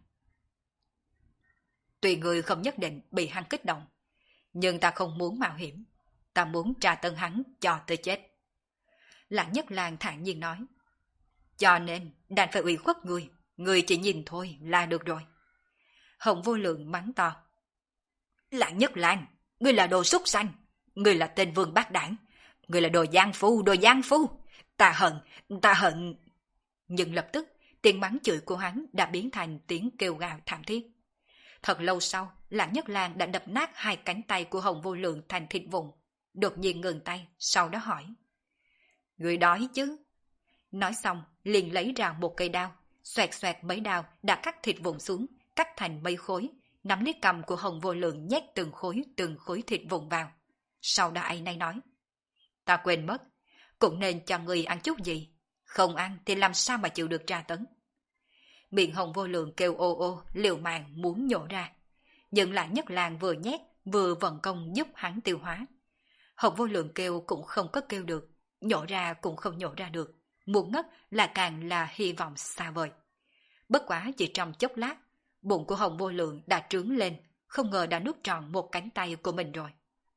Tuy người không nhất định bị hắn kích động, nhưng ta không muốn mạo hiểm, ta muốn tra tấn hắn cho tới chết. Lãnh Nhất Lang thản nhiên nói. Cho nên, đành phải ủy khuất người, người chỉ nhìn thôi là được rồi. Hồng Vô Lượng mắng to. Lãnh Nhất Lang, ngươi là đồ súc sanh, ngươi là tên vương bát đảng, ngươi là đồ gian phu, đồ gian phu. Ta hận, ta hận. Nhưng lập tức, tiếng mắng chửi của hắn đã biến thành tiếng kêu gào thảm thiết. Thật lâu sau, Lãnh Nhất Lang đã đập nát hai cánh tay của Hồng Vô Lượng thành thịt vụn, đột nhiên ngừng tay, sau đó hỏi. Người đói chứ? Nói xong, liền lấy ra một cây đao, xoẹt xoẹt mấy đao đã cắt thịt vụn xuống, cắt thành mấy khối, nắm lấy cầm của Hồng Vô Lượng nhét từng khối từng khối thịt vụn vào. Sau đó ấy nay nói. Ta quên mất, cũng nên cho người ăn chút gì, không ăn thì làm sao mà chịu được tra tấn. Miệng Hồng Vô Lượng kêu ô ô, liều mạng muốn nhổ ra, nhưng lại Nhất Lang vừa nhét vừa vận công giúp hắn tiêu hóa. Hồng Vô Lượng kêu cũng không có kêu được, nhổ ra cũng không nhổ ra được, muốn ngất là càng là hy vọng xa vời. Bất quá chỉ trong chốc lát, bụng của Hồng Vô Lượng đã trướng lên, không ngờ đã nuốt trọn một cánh tay của mình rồi.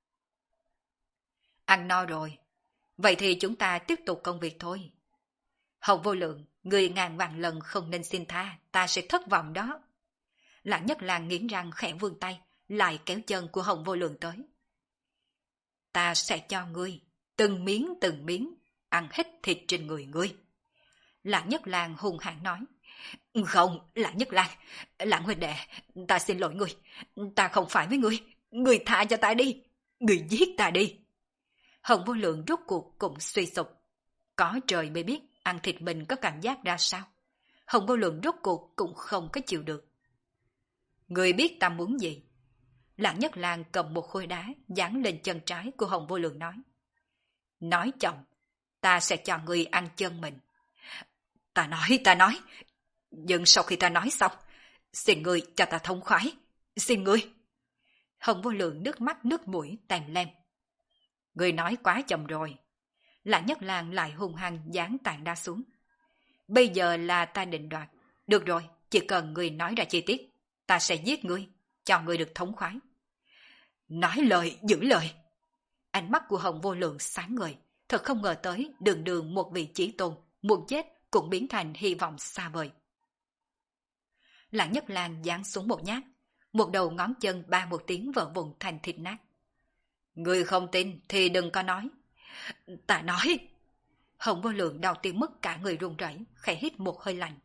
Ăn no rồi, vậy thì chúng ta tiếp tục công việc thôi. Hồng Vô Lượng, người ngàn vạn lần không nên xin tha, ta sẽ thất vọng đó. Lãng Nhất Lang nghiến răng khẽ vươn tay, lại kéo chân của Hồng Vô Lượng tới. Ta sẽ cho ngươi, từng miếng từng miếng, ăn hết thịt trên người ngươi. Lãng Nhất Lang hung hãn nói. Không, Lãng Nhất Lang, Lãng huynh đệ, ta xin lỗi ngươi, ta không phải với ngươi, ngươi tha cho ta đi, ngươi giết ta đi. Hồng Vô Lượng rốt cuộc cũng suy sụp. Có trời mới biết ăn thịt mình có cảm giác ra sao. Hồng Vô Lượng rốt cuộc cũng không có chịu được. Ngươi biết ta muốn gì? Lãng Nhất Lang cầm một khối đá dán lên chân trái của Hồng Vô Lượng nói. Nói chồng, ta sẽ cho ngươi ăn chân mình. Ta nói, ta nói. Nhưng sau khi ta nói xong, xin ngươi cho ta thông khoái. Xin ngươi. Hồng Vô Lượng nước mắt nước mũi tèm lem. Ngươi nói quá chậm rồi. Lãng Nhất Lang lại hung hăng dán tảng đá xuống. Bây giờ là ta định đoạt. Được rồi, chỉ cần ngươi nói ra chi tiết, ta sẽ giết ngươi, cho ngươi được thống khoái. Nói lời, giữ lời. Ánh mắt của Hồng Vô Lượng sáng ngời, thật không ngờ tới đường đường một vị chí tôn, muốn chết cũng biến thành hy vọng xa vời. Lãng Nhất Lang giáng xuống một nhát, một đầu ngón chân ba một tiếng vỡ vụn thành thịt nát. Ngươi không tin thì đừng có nói. Ta nói. Hồng Vô Lượng đau tim mất cả người run rẩy, khẽ hít một hơi lạnh.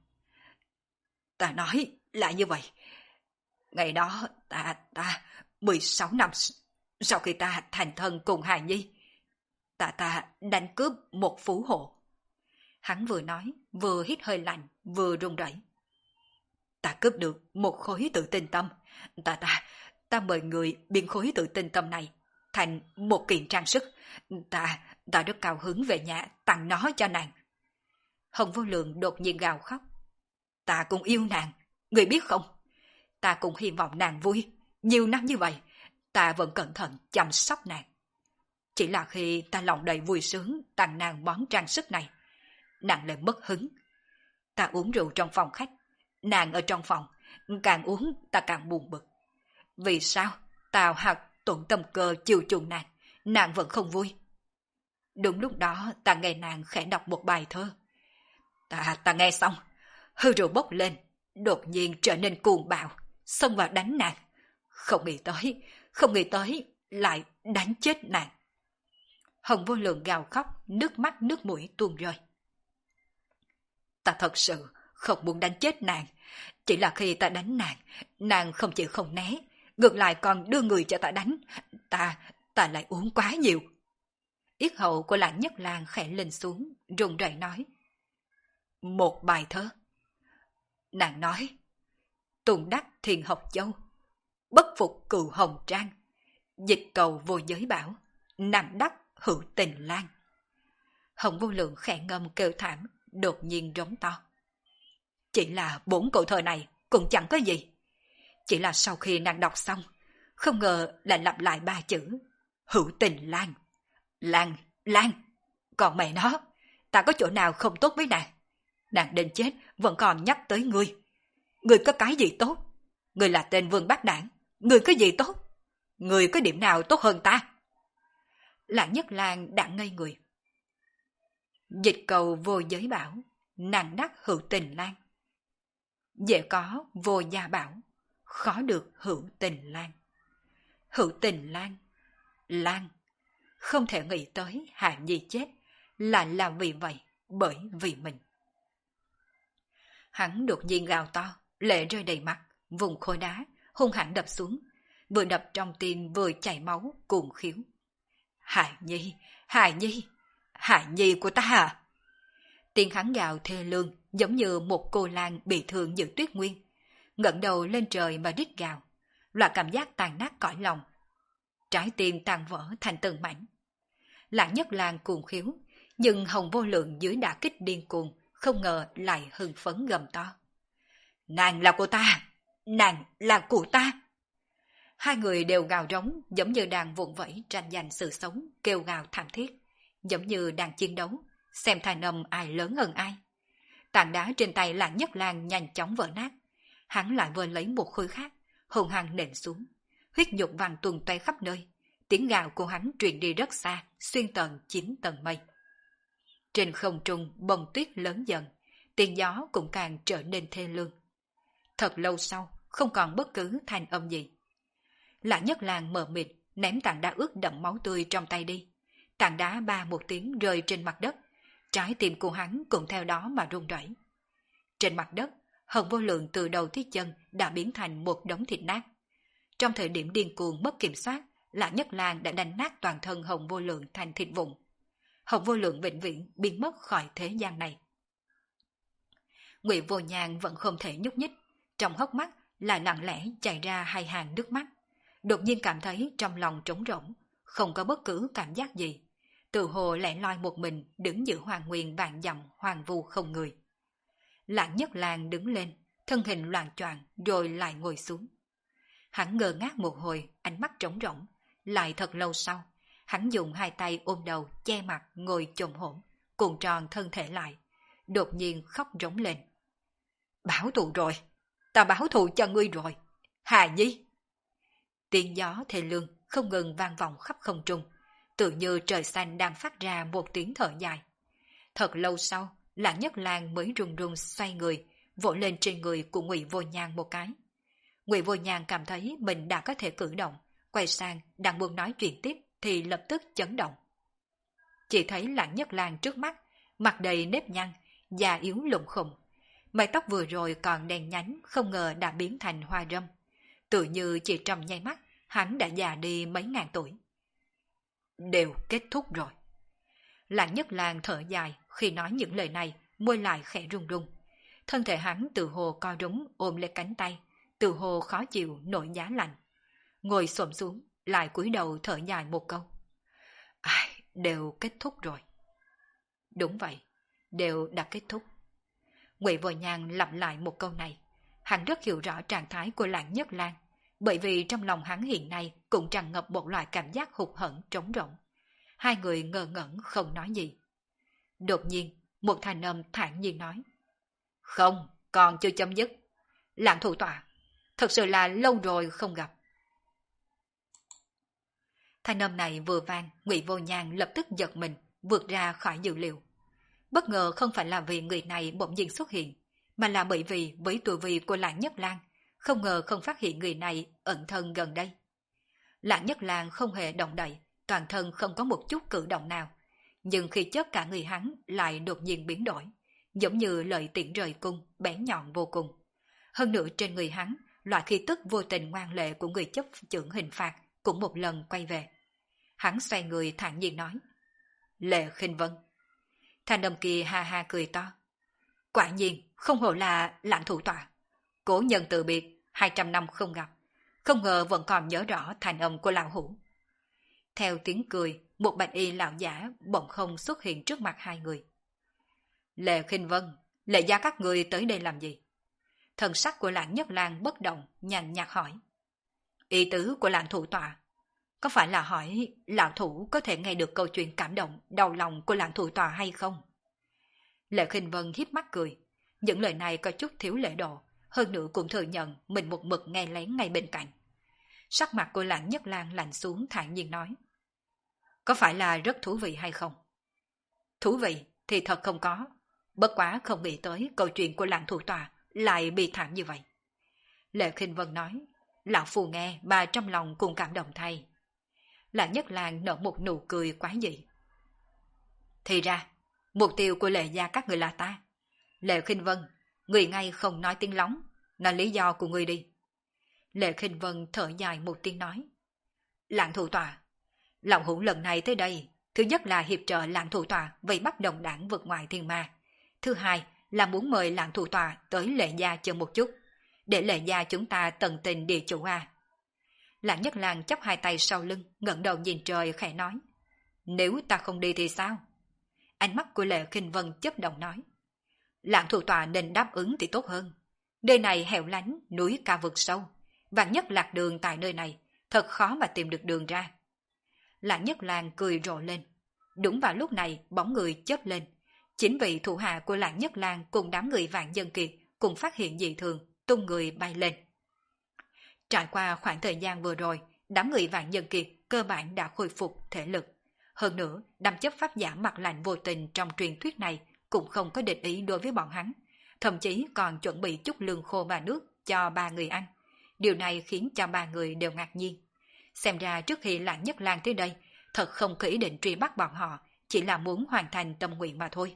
Ta nói là như vậy. Ngày đó ta, ta, mười sáu năm sau khi ta thành thân cùng Hài Nhi, ta ta đánh cướp một phú hộ. Hắn vừa nói, vừa hít hơi lạnh, vừa run rẩy. Ta cướp được một khối tự tinh tâm. Ta ta, ta mời người biến khối tự tinh tâm này thành một kiện trang sức. Ta, ta rất cao hứng về nhà tặng nó cho nàng. Hồng Vô Lượng đột nhiên gào khóc. Ta cũng yêu nàng, người biết không? Ta cũng hy vọng nàng vui. Nhiều năm như vậy, ta vẫn cẩn thận chăm sóc nàng. Chỉ là khi ta lòng đầy vui sướng tặng nàng món trang sức này, nàng lại mất hứng. Ta uống rượu trong phòng khách, nàng ở trong phòng, càng uống ta càng buồn bực. Vì sao ta hạt tổn tâm cơ chiều chuộng nàng, nàng vẫn không vui? Đúng lúc đó ta nghe nàng khẽ đọc một bài thơ. Ta, ta nghe xong, hơi rượu bốc lên, đột nhiên trở nên cuồng bạo, xông vào đánh nàng. Không nghĩ tới, không nghĩ tới, lại đánh chết nàng. Hồng Vô Lượng gào khóc, nước mắt nước mũi tuôn rơi. Ta thật sự không muốn đánh chết nàng, chỉ là khi ta đánh nàng, nàng không chịu không né, ngược lại còn đưa người cho ta đánh, ta, ta lại uống quá nhiều. Yết hầu của Lãng Nhất Lang khẽ lên xuống, run rẩy nói. Một bài thơ. Nàng nói, Tùng đắc thiền học châu, bất phục cừu hồng trang, dịch cầu vô giới bảo, nam đắc hữu tình lang. Hồng Vô Lượng khẽ ngâm kêu thảm, đột nhiên rống to. Chỉ là bốn câu thơ này cũng chẳng có gì. Chỉ là sau khi nàng đọc xong, không ngờ lại lặp lại ba chữ hữu tình lang. Lang, lang, còn mẹ nó, ta có chỗ nào không tốt với nàng? Nàng đến chết vẫn còn nhắc tới ngươi. Ngươi có cái gì tốt? Ngươi là tên Vương Bát Đảng, ngươi có gì tốt? Ngươi có điểm nào tốt hơn ta? Lãng Nhất Lang đã ngây người. Dịch cầu vô giới bảo, nàng đắc hữu tình lang. Dễ có vô gia bảo, khó được hữu tình lang. Hữu tình lang, lang, không thể nghĩ tới Hạ Nhi chết là làm vì vậy, bởi vì mình. Hắn đột nhiên gào to, lệ rơi đầy mặt, vùng khối đá, hung hãn đập xuống, vừa đập trong tim vừa chảy máu, cuồng khiếu. Hạ Nhi, Hạ Nhi, Hạ Nhi của ta à? Tiếng hắn gào thê lương, giống như một cô lang bị thương giữa tuyết nguyên, ngẩng đầu lên trời mà rít gào, loại cảm giác tàn nát cõi lòng. Trái tim tan vỡ thành từng mảnh. Lãng Nhất Lang cuồng khiếu, nhưng Hồng Vô Lượng dưới đả kích điên cuồng, không ngờ lại hưng phấn gầm to. Nàng là của ta! Nàng là của ta! Hai người đều gào rống, giống như đang vụn vẫy tranh giành sự sống, kêu gào thảm thiết, giống như đang chiến đấu, xem thanh âm ai lớn hơn ai. Tảng đá trên tay Lãng Nhất Lang nhanh chóng vỡ nát, hắn lại vơ lấy một khối khác, hùng hăng nện xuống, huyết nhục vàng tuần toé khắp nơi, tiếng gào của hắn truyền đi rất xa, xuyên tận chín tầng mây. Trên không trung bông tuyết lớn dần, tiếng gió cũng càng trở nên thê lương. Thật lâu sau, không còn bất cứ thanh âm gì. Lã Nhất Lang mờ mịt, ném tảng đá ướt đậm máu tươi trong tay đi. Tảng đá ba một tiếng rơi trên mặt đất, trái tim của hắn cũng theo đó mà rung rẩy. Trên mặt đất, Hồng Vô Lượng từ đầu tới chân đã biến thành một đống thịt nát. Trong thời điểm điên cuồng mất kiểm soát, Lã Nhất Lang đã đánh nát toàn thân Hồng Vô Lượng thành thịt vụn. Hồng Vô Lượng vĩnh viễn biến mất khỏi thế gian này. Ngụy Vô Nhàn vẫn không thể nhúc nhích, trong hốc mắt lại lặng lẽ chảy ra hai hàng nước mắt. Đột nhiên cảm thấy trong lòng trống rỗng, không có bất cứ cảm giác gì. Tự hồ lẻ loi một mình đứng giữa hoàng nguyên vạn dặm hoàng vu không người. Lã Nhất Lang đứng lên, thân hình loạng choạng rồi lại ngồi xuống. Hắn ngơ ngác một hồi, ánh mắt trống rỗng. Lại thật lâu sau, hắn dùng hai tay ôm đầu che mặt ngồi chồm hổm, cuộn tròn thân thể lại, đột nhiên khóc rống lên. Báo thù rồi, ta báo thù cho ngươi rồi, Hà Nhi. Tiếng gió thê lương không ngừng vang vọng khắp không trung, tự như trời xanh đang phát ra một tiếng thở dài. Thật lâu sau, Lã Nhất Lang mới run run xoay người, vỗ lên trên người của Ngụy Vô Nhàn một cái. Ngụy Vô Nhàn cảm thấy mình đã có thể cử động, quay sang đang muốn nói chuyện tiếp thì lập tức chấn động. Chỉ thấy Lã Nhất Lang trước mắt, mặt đầy nếp nhăn, da yếu lủng khủng. Mái tóc vừa rồi còn đen nhánh không ngờ đã biến thành hoa râm. Tự như chỉ trong nháy mắt, hắn đã già đi mấy ngàn tuổi. Đều kết thúc rồi. Lã Nhất Lang thở dài khi nói những lời này, môi lại khẽ run run. Thân thể hắn từ hồ co rúm ôm lấy cánh tay, từ hồ khó chịu nổi giá lạnh. Ngồi xổm xuống, lại cúi đầu thở dài một câu. Ai, đều kết thúc rồi. Đúng vậy, đều đã kết thúc. Ngụy Vô Nhàn lặp lại một câu này. Hắn rất hiểu rõ trạng thái của Lã Nhất Lang, bởi vì trong lòng hắn hiện nay cũng tràn ngập một loại cảm giác hụt hẫng trống rỗng. Hai người ngơ ngẩn không nói gì. Đột nhiên, một thanh âm thản nhiên nói. Không, còn chưa chấm dứt. Lạng thủ tọa, thật sự là lâu rồi không gặp. Thanh âm này vừa vang, Ngụy Vô Nhàn lập tức giật mình, vượt ra khỏi dự liệu. Bất ngờ không phải là vì người này bỗng nhiên xuất hiện, mà là bởi vì với tuổi vị của Lã Nhất Lang, không ngờ không phát hiện người này ẩn thân gần đây. Lã Nhất Lang không hề động đậy, toàn thân không có một chút cử động nào, nhưng khi chất cả người hắn lại đột nhiên biến đổi, giống như lợi tiễn rời cung, bén nhọn vô cùng. Hơn nữa trên người hắn, loại khí tức vô tình ngoan lệ của người chấp chưởng hình phạt cũng một lần quay về. Hắn xoay người thản nhiên nói. Lệ Khinh Vân. Thanh âm kia ha ha cười to. Quả nhiên, không hổ là Lãng thủ tọa. Cố nhân từ biệt, hai trăm năm không gặp. Không ngờ vẫn còn nhớ rõ thanh âm của lão hủ. Theo tiếng cười, một bạch y lão giả bỗng không xuất hiện trước mặt hai người. Lệ Khinh Vân, Lệ gia các người tới đây làm gì? Thần sắc của Lãng Nhất Lang bất động, nhàn nhạt hỏi. Ý tứ của Lãng thủ tọa, có phải là hỏi lão thủ có thể nghe được câu chuyện cảm động, đau lòng của Lãng thủ tọa hay không? Lệ Khinh Vân hiếp mắt cười, những lời này có chút thiếu lễ độ, hơn nữa cũng thừa nhận mình một mực nghe lén ngay bên cạnh. Sắc mặt của Lãng Nhất Lang lạnh xuống thản nhiên nói. Có phải là rất thú vị hay không? Thú vị thì thật không có, bất quá không nghĩ tới câu chuyện của Lãng thủ tọa lại bị thảm như vậy. Lệ Khinh Vân nói, lão phù nghe mà trong lòng cũng cảm động thay. Lãng Nhất Lang nở một nụ cười quái dị. Thì ra, mục tiêu của Lệ gia các người là ta. Lệ Khinh Vân, người ngay không nói tiếng lóng, nói lý do của người đi. Lệ Khinh Vân thở dài một tiếng nói. Lãng thủ tọa, lão hủ lần này tới đây, thứ nhất là hiệp trợ Lãng thủ tọa vây bắt đồng đảng vượt ngoài thiên ma. Thứ hai là muốn mời Lãng thủ tọa tới Lệ gia chờ một chút, để Lệ gia chúng ta tận tình địa chủ a. Lãng Nhất Lang chắp hai tay sau lưng, ngẩng đầu nhìn trời khẽ nói. Nếu ta không đi thì sao? Ánh mắt của Lệ Khinh Vân chớp động nói. Lãng thủ tọa nên đáp ứng thì tốt hơn. Nơi này hẻo lánh, núi cao vực sâu, vạn nhất lạc đường tại nơi này, thật khó mà tìm được đường ra. Lãng Nhất Lang cười rộ lên. Đúng vào lúc này, bóng người chớp lên. Chính vị thủ hạ của Lãng Nhất Lang cùng đám người Vạn Dân Kiệt cùng phát hiện dị thường, tung người bay lên. Trải qua khoảng thời gian vừa rồi, đám người Vạn Nhân Kiệt cơ bản đã khôi phục thể lực. Hơn nữa, đám chấp pháp giả mặt lạnh vô tình trong truyền thuyết này cũng không có định ý đối với bọn hắn, thậm chí còn chuẩn bị chút lương khô và nước cho ba người ăn. Điều này khiến cho ba người đều ngạc nhiên. Xem ra trước khi Lãng Nhất Lang tới đây, thật không có ý định truy bắt bọn họ, chỉ là muốn hoàn thành tâm nguyện mà thôi.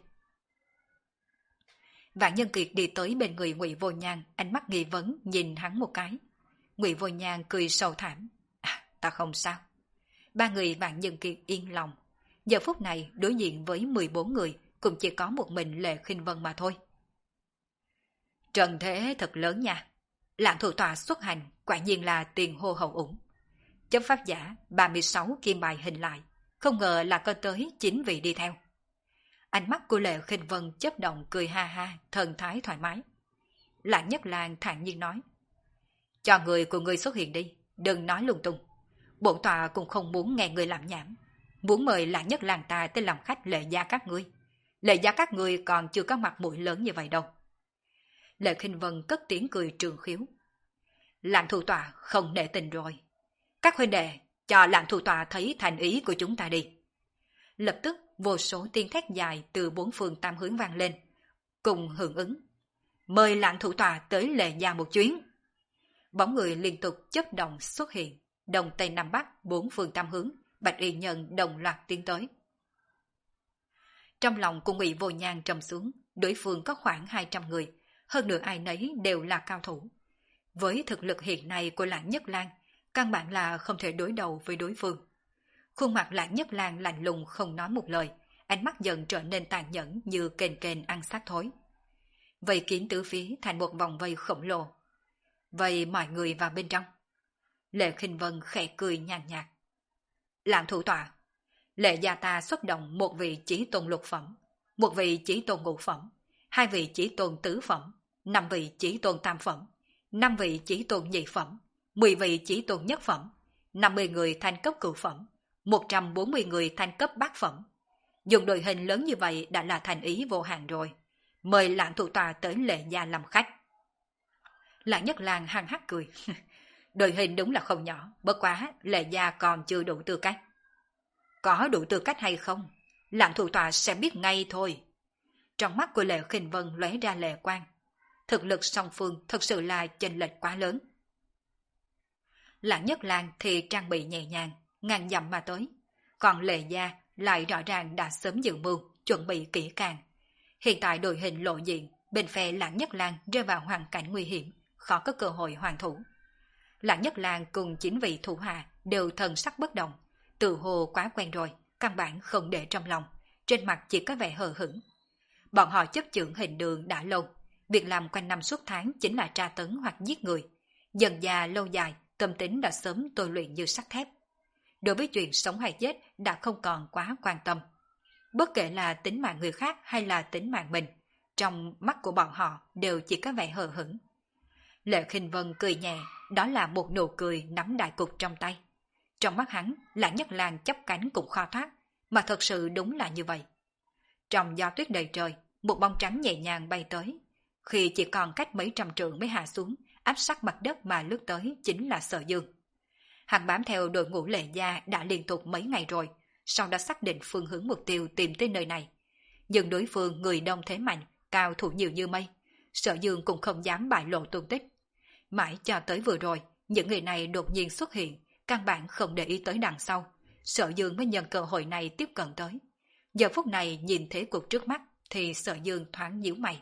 Vạn Nhân Kiệt đi tới bên người Ngụy Vô Nhan, ánh mắt nghi vấn nhìn hắn một cái. Ngụy Vô Nhan cười sầu thảm. À, ta không sao. Ba người Vạn Nhân Kiệt yên lòng. Giờ phút này đối diện với mười bốn người cũng chỉ có một mình Lệ Khinh Vân mà thôi. Trần thế thật lớn nha. Lãng thủ tọa xuất hành quả nhiên là tiền hô hậu ủng. Chấp pháp giả ba mươi sáu kim bài hình lại, không ngờ là có tới chín vị đi theo. Ánh mắt của Lệ Khinh Vân chớp động cười ha ha, thần thái thoải mái. Lãng Nhất Lang thản nhiên nói: cho người của người xuất hiện đi, đừng nói lung tung. Bổn tọa cũng không muốn nghe người làm nhảm. Muốn mời Lãng Nhất Lang ta tới làm khách Lệ gia các ngươi. Lệ gia các ngươi còn chưa có mặt mũi lớn như vậy đâu. Lệ Khinh Vân cất tiếng cười trường khiếu. Lãng thủ tọa không nể tình rồi. Các huynh đệ, cho Lãng thủ tọa thấy thành ý của chúng ta đi. Lập tức vô số tiếng thét dài từ bốn phương tám hướng vang lên, cùng hưởng ứng. Mời Lãng thủ tọa tới Lệ gia một chuyến. Bóng người liên tục chớp động xuất hiện, đông tây nam bắc bốn phương tám hướng, Bạch Y Nhân đồng loạt tiến tới. Trong lòng của Ngụy Vô Nhan trầm xuống, đối phương có khoảng hai trăm người, hơn nữa ai nấy đều là cao thủ. Với thực lực hiện nay của Lãng Nhất Lang, căn bản là không thể đối đầu với đối phương. Khuôn mặt Lãng Nhất Lang lạnh lùng không nói một lời, ánh mắt dần trở nên tàn nhẫn như kền kền ăn xác thối. Vây kín tứ phía thành một vòng vây khổng lồ. Vây mọi người vào bên trong. Lệ Khinh Vân khẽ cười nhàn nhạt. Lãng thủ tọa, Lệ gia ta xuất động một vị chí tôn lục phẩm, một vị chí tôn ngũ phẩm, hai vị chí tôn tứ phẩm, năm vị chí tôn tam phẩm, năm vị chí tôn nhị phẩm, mười vị chí tôn nhất phẩm, năm mươi người thanh cấp cửu phẩm, một trăm bốn mươi người thanh cấp bát phẩm. Dùng đội hình lớn như vậy đã là thành ý vô hạn rồi. Mời Lãng thủ tọa tới Lệ gia làm khách. Lãng Nhất Lang hăng hắc cười. Đội hình đúng là không nhỏ, bất quá Lệ gia còn chưa đủ tư cách. Có đủ tư cách hay không, Lãng thủ tọa sẽ biết ngay thôi. Trong mắt của Lệ Khinh Vân lóe ra lệ quang. Thực lực song phương thật sự là chênh lệch quá lớn. Lãng Nhất Lang thì trang bị nhẹ nhàng, ngàn dặm mà tới. Còn Lệ gia lại rõ ràng đã sớm dự mưu, chuẩn bị kỹ càng. Hiện tại đội hình lộ diện, bên phe Lãng Nhất Lang rơi vào hoàn cảnh nguy hiểm, khó có cơ hội hoàn thủ. Lãng Nhất Lang cùng chín vị thủ hạ đều thần sắc bất động, tự hồ quá quen rồi, căn bản không để trong lòng, trên mặt chỉ có vẻ hờ hững. Bọn họ chấp chưởng hình đường đã lâu, việc làm quanh năm suốt tháng chính là tra tấn hoặc giết người. Dần già lâu dài, tâm tính đã sớm tôi luyện như sắt thép. Đối với chuyện sống hay chết đã không còn quá quan tâm. Bất kể là tính mạng người khác hay là tính mạng mình, trong mắt của bọn họ đều chỉ có vẻ hờ hững. Lệ Khinh Vân cười nhẹ, đó là một nụ cười nắm đại cục trong tay. Trong mắt hắn, Lãng Nhất Lang chắp cánh cũng khó thoát, mà thật sự đúng là như vậy. Trong gió tuyết đầy trời, một bóng trắng nhẹ nhàng bay tới. Khi chỉ còn cách mấy trăm trượng mới hạ xuống, áp sát mặt đất mà lướt tới chính là Sở Dương. Hắn bám theo đội ngũ Lệ gia đã liên tục mấy ngày rồi, sau đã xác định phương hướng mục tiêu tìm tới nơi này. Nhưng đối phương người đông thế mạnh, cao thủ nhiều như mây, Sở Dương cũng không dám bại lộ tung tích. Mãi cho tới vừa rồi, những người này đột nhiên xuất hiện, căn bản không để ý tới đằng sau. Sở Dương mới nhân cơ hội này tiếp cận tới. Giờ phút này nhìn thế cục trước mắt thì Sở Dương thoáng nhíu mày.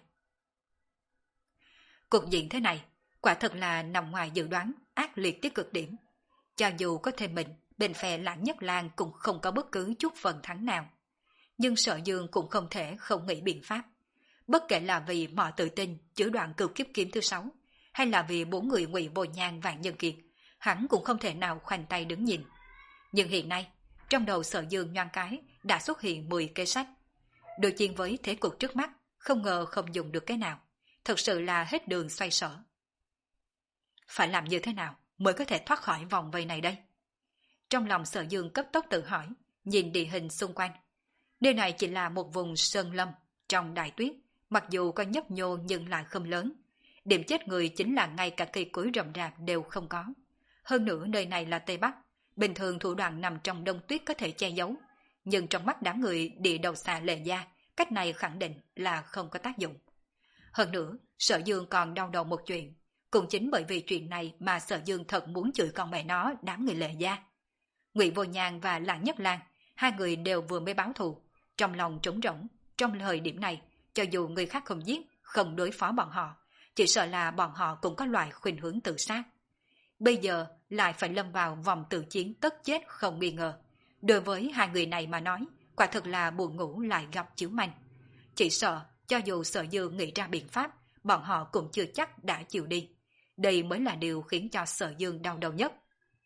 Cục diện thế này, quả thật là nằm ngoài dự đoán, ác liệt tới cực điểm. Cho dù có thêm mình, bên phe Lãng Nhất Lang cũng không có bất cứ chút phần thắng nào. Nhưng Sở Dương cũng không thể không nghĩ biện pháp. Bất kể là vì mỏ tự tin chứa đoạn cửu kiếp kiếm thứ sáu, hay là vì bốn người Ngụy Vô Nhan Vạn Nhân Kiệt, hắn cũng không thể nào khoanh tay đứng nhìn. Nhưng hiện nay, trong đầu Sở Dương nhoáng cái đã xuất hiện mười kế sách. Đối chiến với thế cục trước mắt, không ngờ không dùng được cái nào. Thật sự là hết đường xoay sở. Phải làm như thế nào mới có thể thoát khỏi vòng vây này đây? Trong lòng Sở Dương cấp tốc tự hỏi, nhìn địa hình xung quanh. Nơi này chỉ là một vùng sơn lâm, trong đại tuyết, mặc dù có nhấp nhô nhưng lại không lớn. Điểm chết người chính là ngay cả cây cối rậm rạp đều không có. Hơn nữa nơi này là Tây Bắc, bình thường thủ đoạn nằm trong đông tuyết có thể che giấu, nhưng trong mắt đám người địa đầu xà Lệ Gia, cách này khẳng định là không có tác dụng. Hơn nữa, Sở Dương còn đau đầu một chuyện, cũng chính bởi vì chuyện này mà Sở Dương thật muốn chửi con mẹ nó đám người Lệ Gia. Ngụy Vô Nhàn và Lãng Nhất Lang, hai người đều vừa mới báo thù, trong lòng trống rỗng, trong thời điểm này, cho dù người khác không giết, không đối phó bọn họ, chỉ sợ là bọn họ cũng có loại khuynh hướng tự sát. Bây giờ lại phải lâm vào vòng tự chiến tất chết không nghi ngờ. Đối với hai người này mà nói, quả thực là buồn ngủ lại gặp chiếu manh. Chỉ sợ, cho dù Sở Dương nghĩ ra biện pháp, bọn họ cũng chưa chắc đã chịu đi. Đây mới là điều khiến cho Sở Dương đau đầu nhất.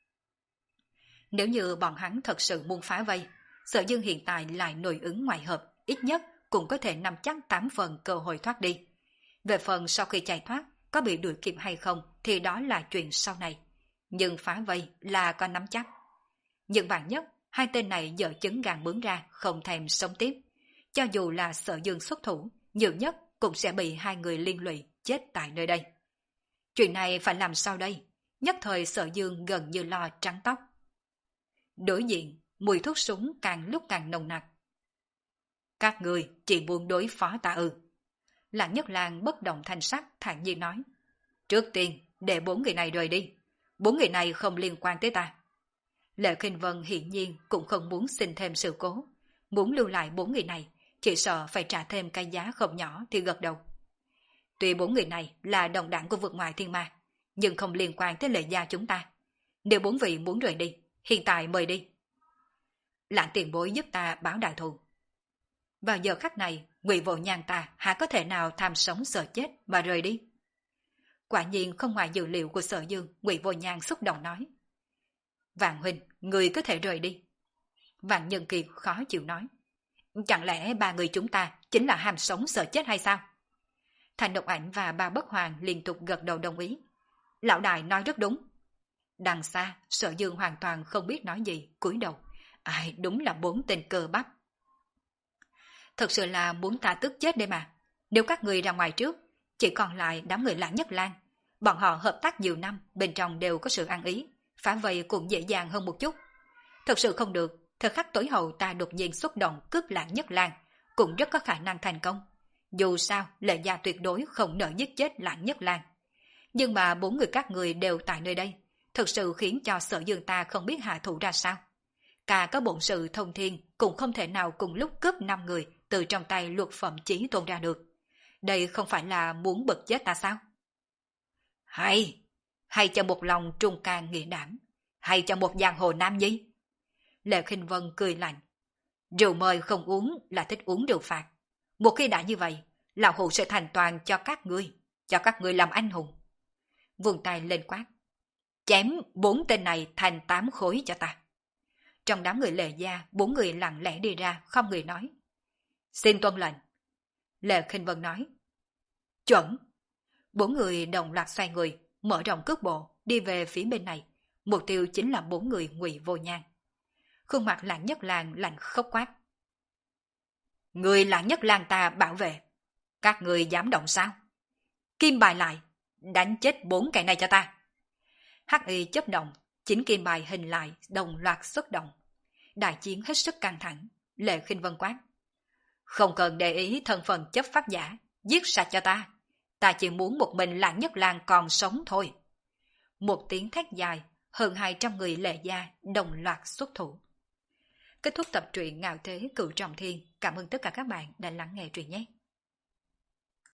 Nếu như bọn hắn thật sự muốn phá vây, Sở Dương hiện tại lại nội ứng ngoại hợp, ít nhất cũng có thể nắm chắc tám phần cơ hội thoát đi. Về phần sau khi chạy thoát, có bị đuổi kịp hay không thì đó là chuyện sau này. Nhưng phá vây là có nắm chắc. Nhưng vạn nhất, hai tên này dở chứng gàn bướng ra, không thèm sống tiếp. Cho dù là Sở Dương xuất thủ, nhiều nhất cũng sẽ bị hai người liên lụy chết tại nơi đây. Chuyện này phải làm sao đây? Nhất thời Sở Dương gần như lo trắng tóc. Đối diện, mùi thuốc súng càng lúc càng nồng nặc. Các người chỉ muốn đối phó ta ư? Lãng Nhất Lang bất động thanh sắc thản nhiên nói. Trước tiên, để bốn người này rời đi. Bốn người này không liên quan tới ta. Lệ Kinh Vân hiển nhiên cũng không muốn sinh thêm sự cố. Muốn lưu lại bốn người này, chỉ sợ phải trả thêm cái giá không nhỏ thì gật đầu. Tuy bốn người này là đồng đảng của vượt ngoại thiên ma, nhưng không liên quan tới Lệ Gia chúng ta. Nếu bốn vị muốn rời đi, hiện tại mời đi. Lãng tiền bối giúp ta báo đại thù. Vào giờ khắc này, Ngụy Vô Nhàn ta há có thể nào tham sống sợ chết mà rời đi? Quả nhiên không ngoài dự liệu của Sở Dương, Ngụy Vô Nhàn xúc động nói. Vạn huynh, người có thể rời đi. Vạn Nhân Kiệt khó chịu nói. Chẳng lẽ ba người chúng ta chính là ham sống sợ chết hay sao? Thành Độc Ảnh và Ba Bất Hoàng liên tục gật đầu đồng ý. Lão đại nói rất đúng. Đằng xa, Sở Dương hoàn toàn không biết nói gì, cúi đầu. Ai, đúng là bốn tên cơ bắp. Thật sự là muốn ta tức chết đây mà. Nếu các người ra ngoài trước, chỉ còn lại đám người Lãng Nhất Lang. Bọn họ hợp tác nhiều năm, bên trong đều có sự ăn ý, phá vây cũng dễ dàng hơn một chút. Thật sự không được, thời khắc tối hậu ta đột nhiên xuất động cướp Lãng Nhất Lang, cũng rất có khả năng thành công. Dù sao, Lệ Gia tuyệt đối không nỡ giết chết Lãng Nhất Lang. Nhưng mà bốn người các người đều tại nơi đây, thật sự khiến cho Sở Dương ta không biết hạ thủ ra sao. Cả có bổn sự thông thiên cũng không thể nào cùng lúc cướp năm người từ trong tay luật phẩm chí tôn ra được. Đây không phải là muốn bật chết ta sao? Hay, hay cho một lòng trung can nghĩa đảm, hay cho một giang hồ nam nhi. Lệ Khinh Vân cười lạnh. Rượu mời không uống là thích uống rượu phạt. Một khi đã như vậy, lão hủ sẽ thành toàn cho các ngươi, cho các ngươi làm anh hùng. Vươn tay lên quát. Chém bốn tên này thành tám khối cho ta. Trong đám người Lệ Gia, bốn người lặng lẽ đi ra, không người nói. Xin tuân lệnh. Lệ Khinh Vân nói. Chuẩn. Bốn người đồng loạt xoay người, mở rộng cước bộ, đi về phía bên này. Mục tiêu chính là bốn người Ngụy Vô Nhàn. Khuôn mặt Lãng Nhất Lang lạnh khốc quát. Người Lãng Nhất Lang ta bảo vệ. Các người dám động sao? Kim bài lại, đánh chết bốn kẻ này cho ta. Hắc y chấp động, chính kim bài hình lại đồng loạt xuất động. Đại chiến hết sức căng thẳng. Lệ Khinh Vân quát. Không cần để ý thân phận chấp pháp giả, giết sạch cho ta. Ta chỉ muốn một mình Lãng Nhất Lang còn sống thôi. Một tiếng thét dài, hơn hai trăm người Lệ Gia đồng loạt xuất thủ. Kết thúc tập truyện Ngạo Thế Cửu Trọng Thiên. Cảm ơn tất cả các bạn đã lắng nghe truyện nhé.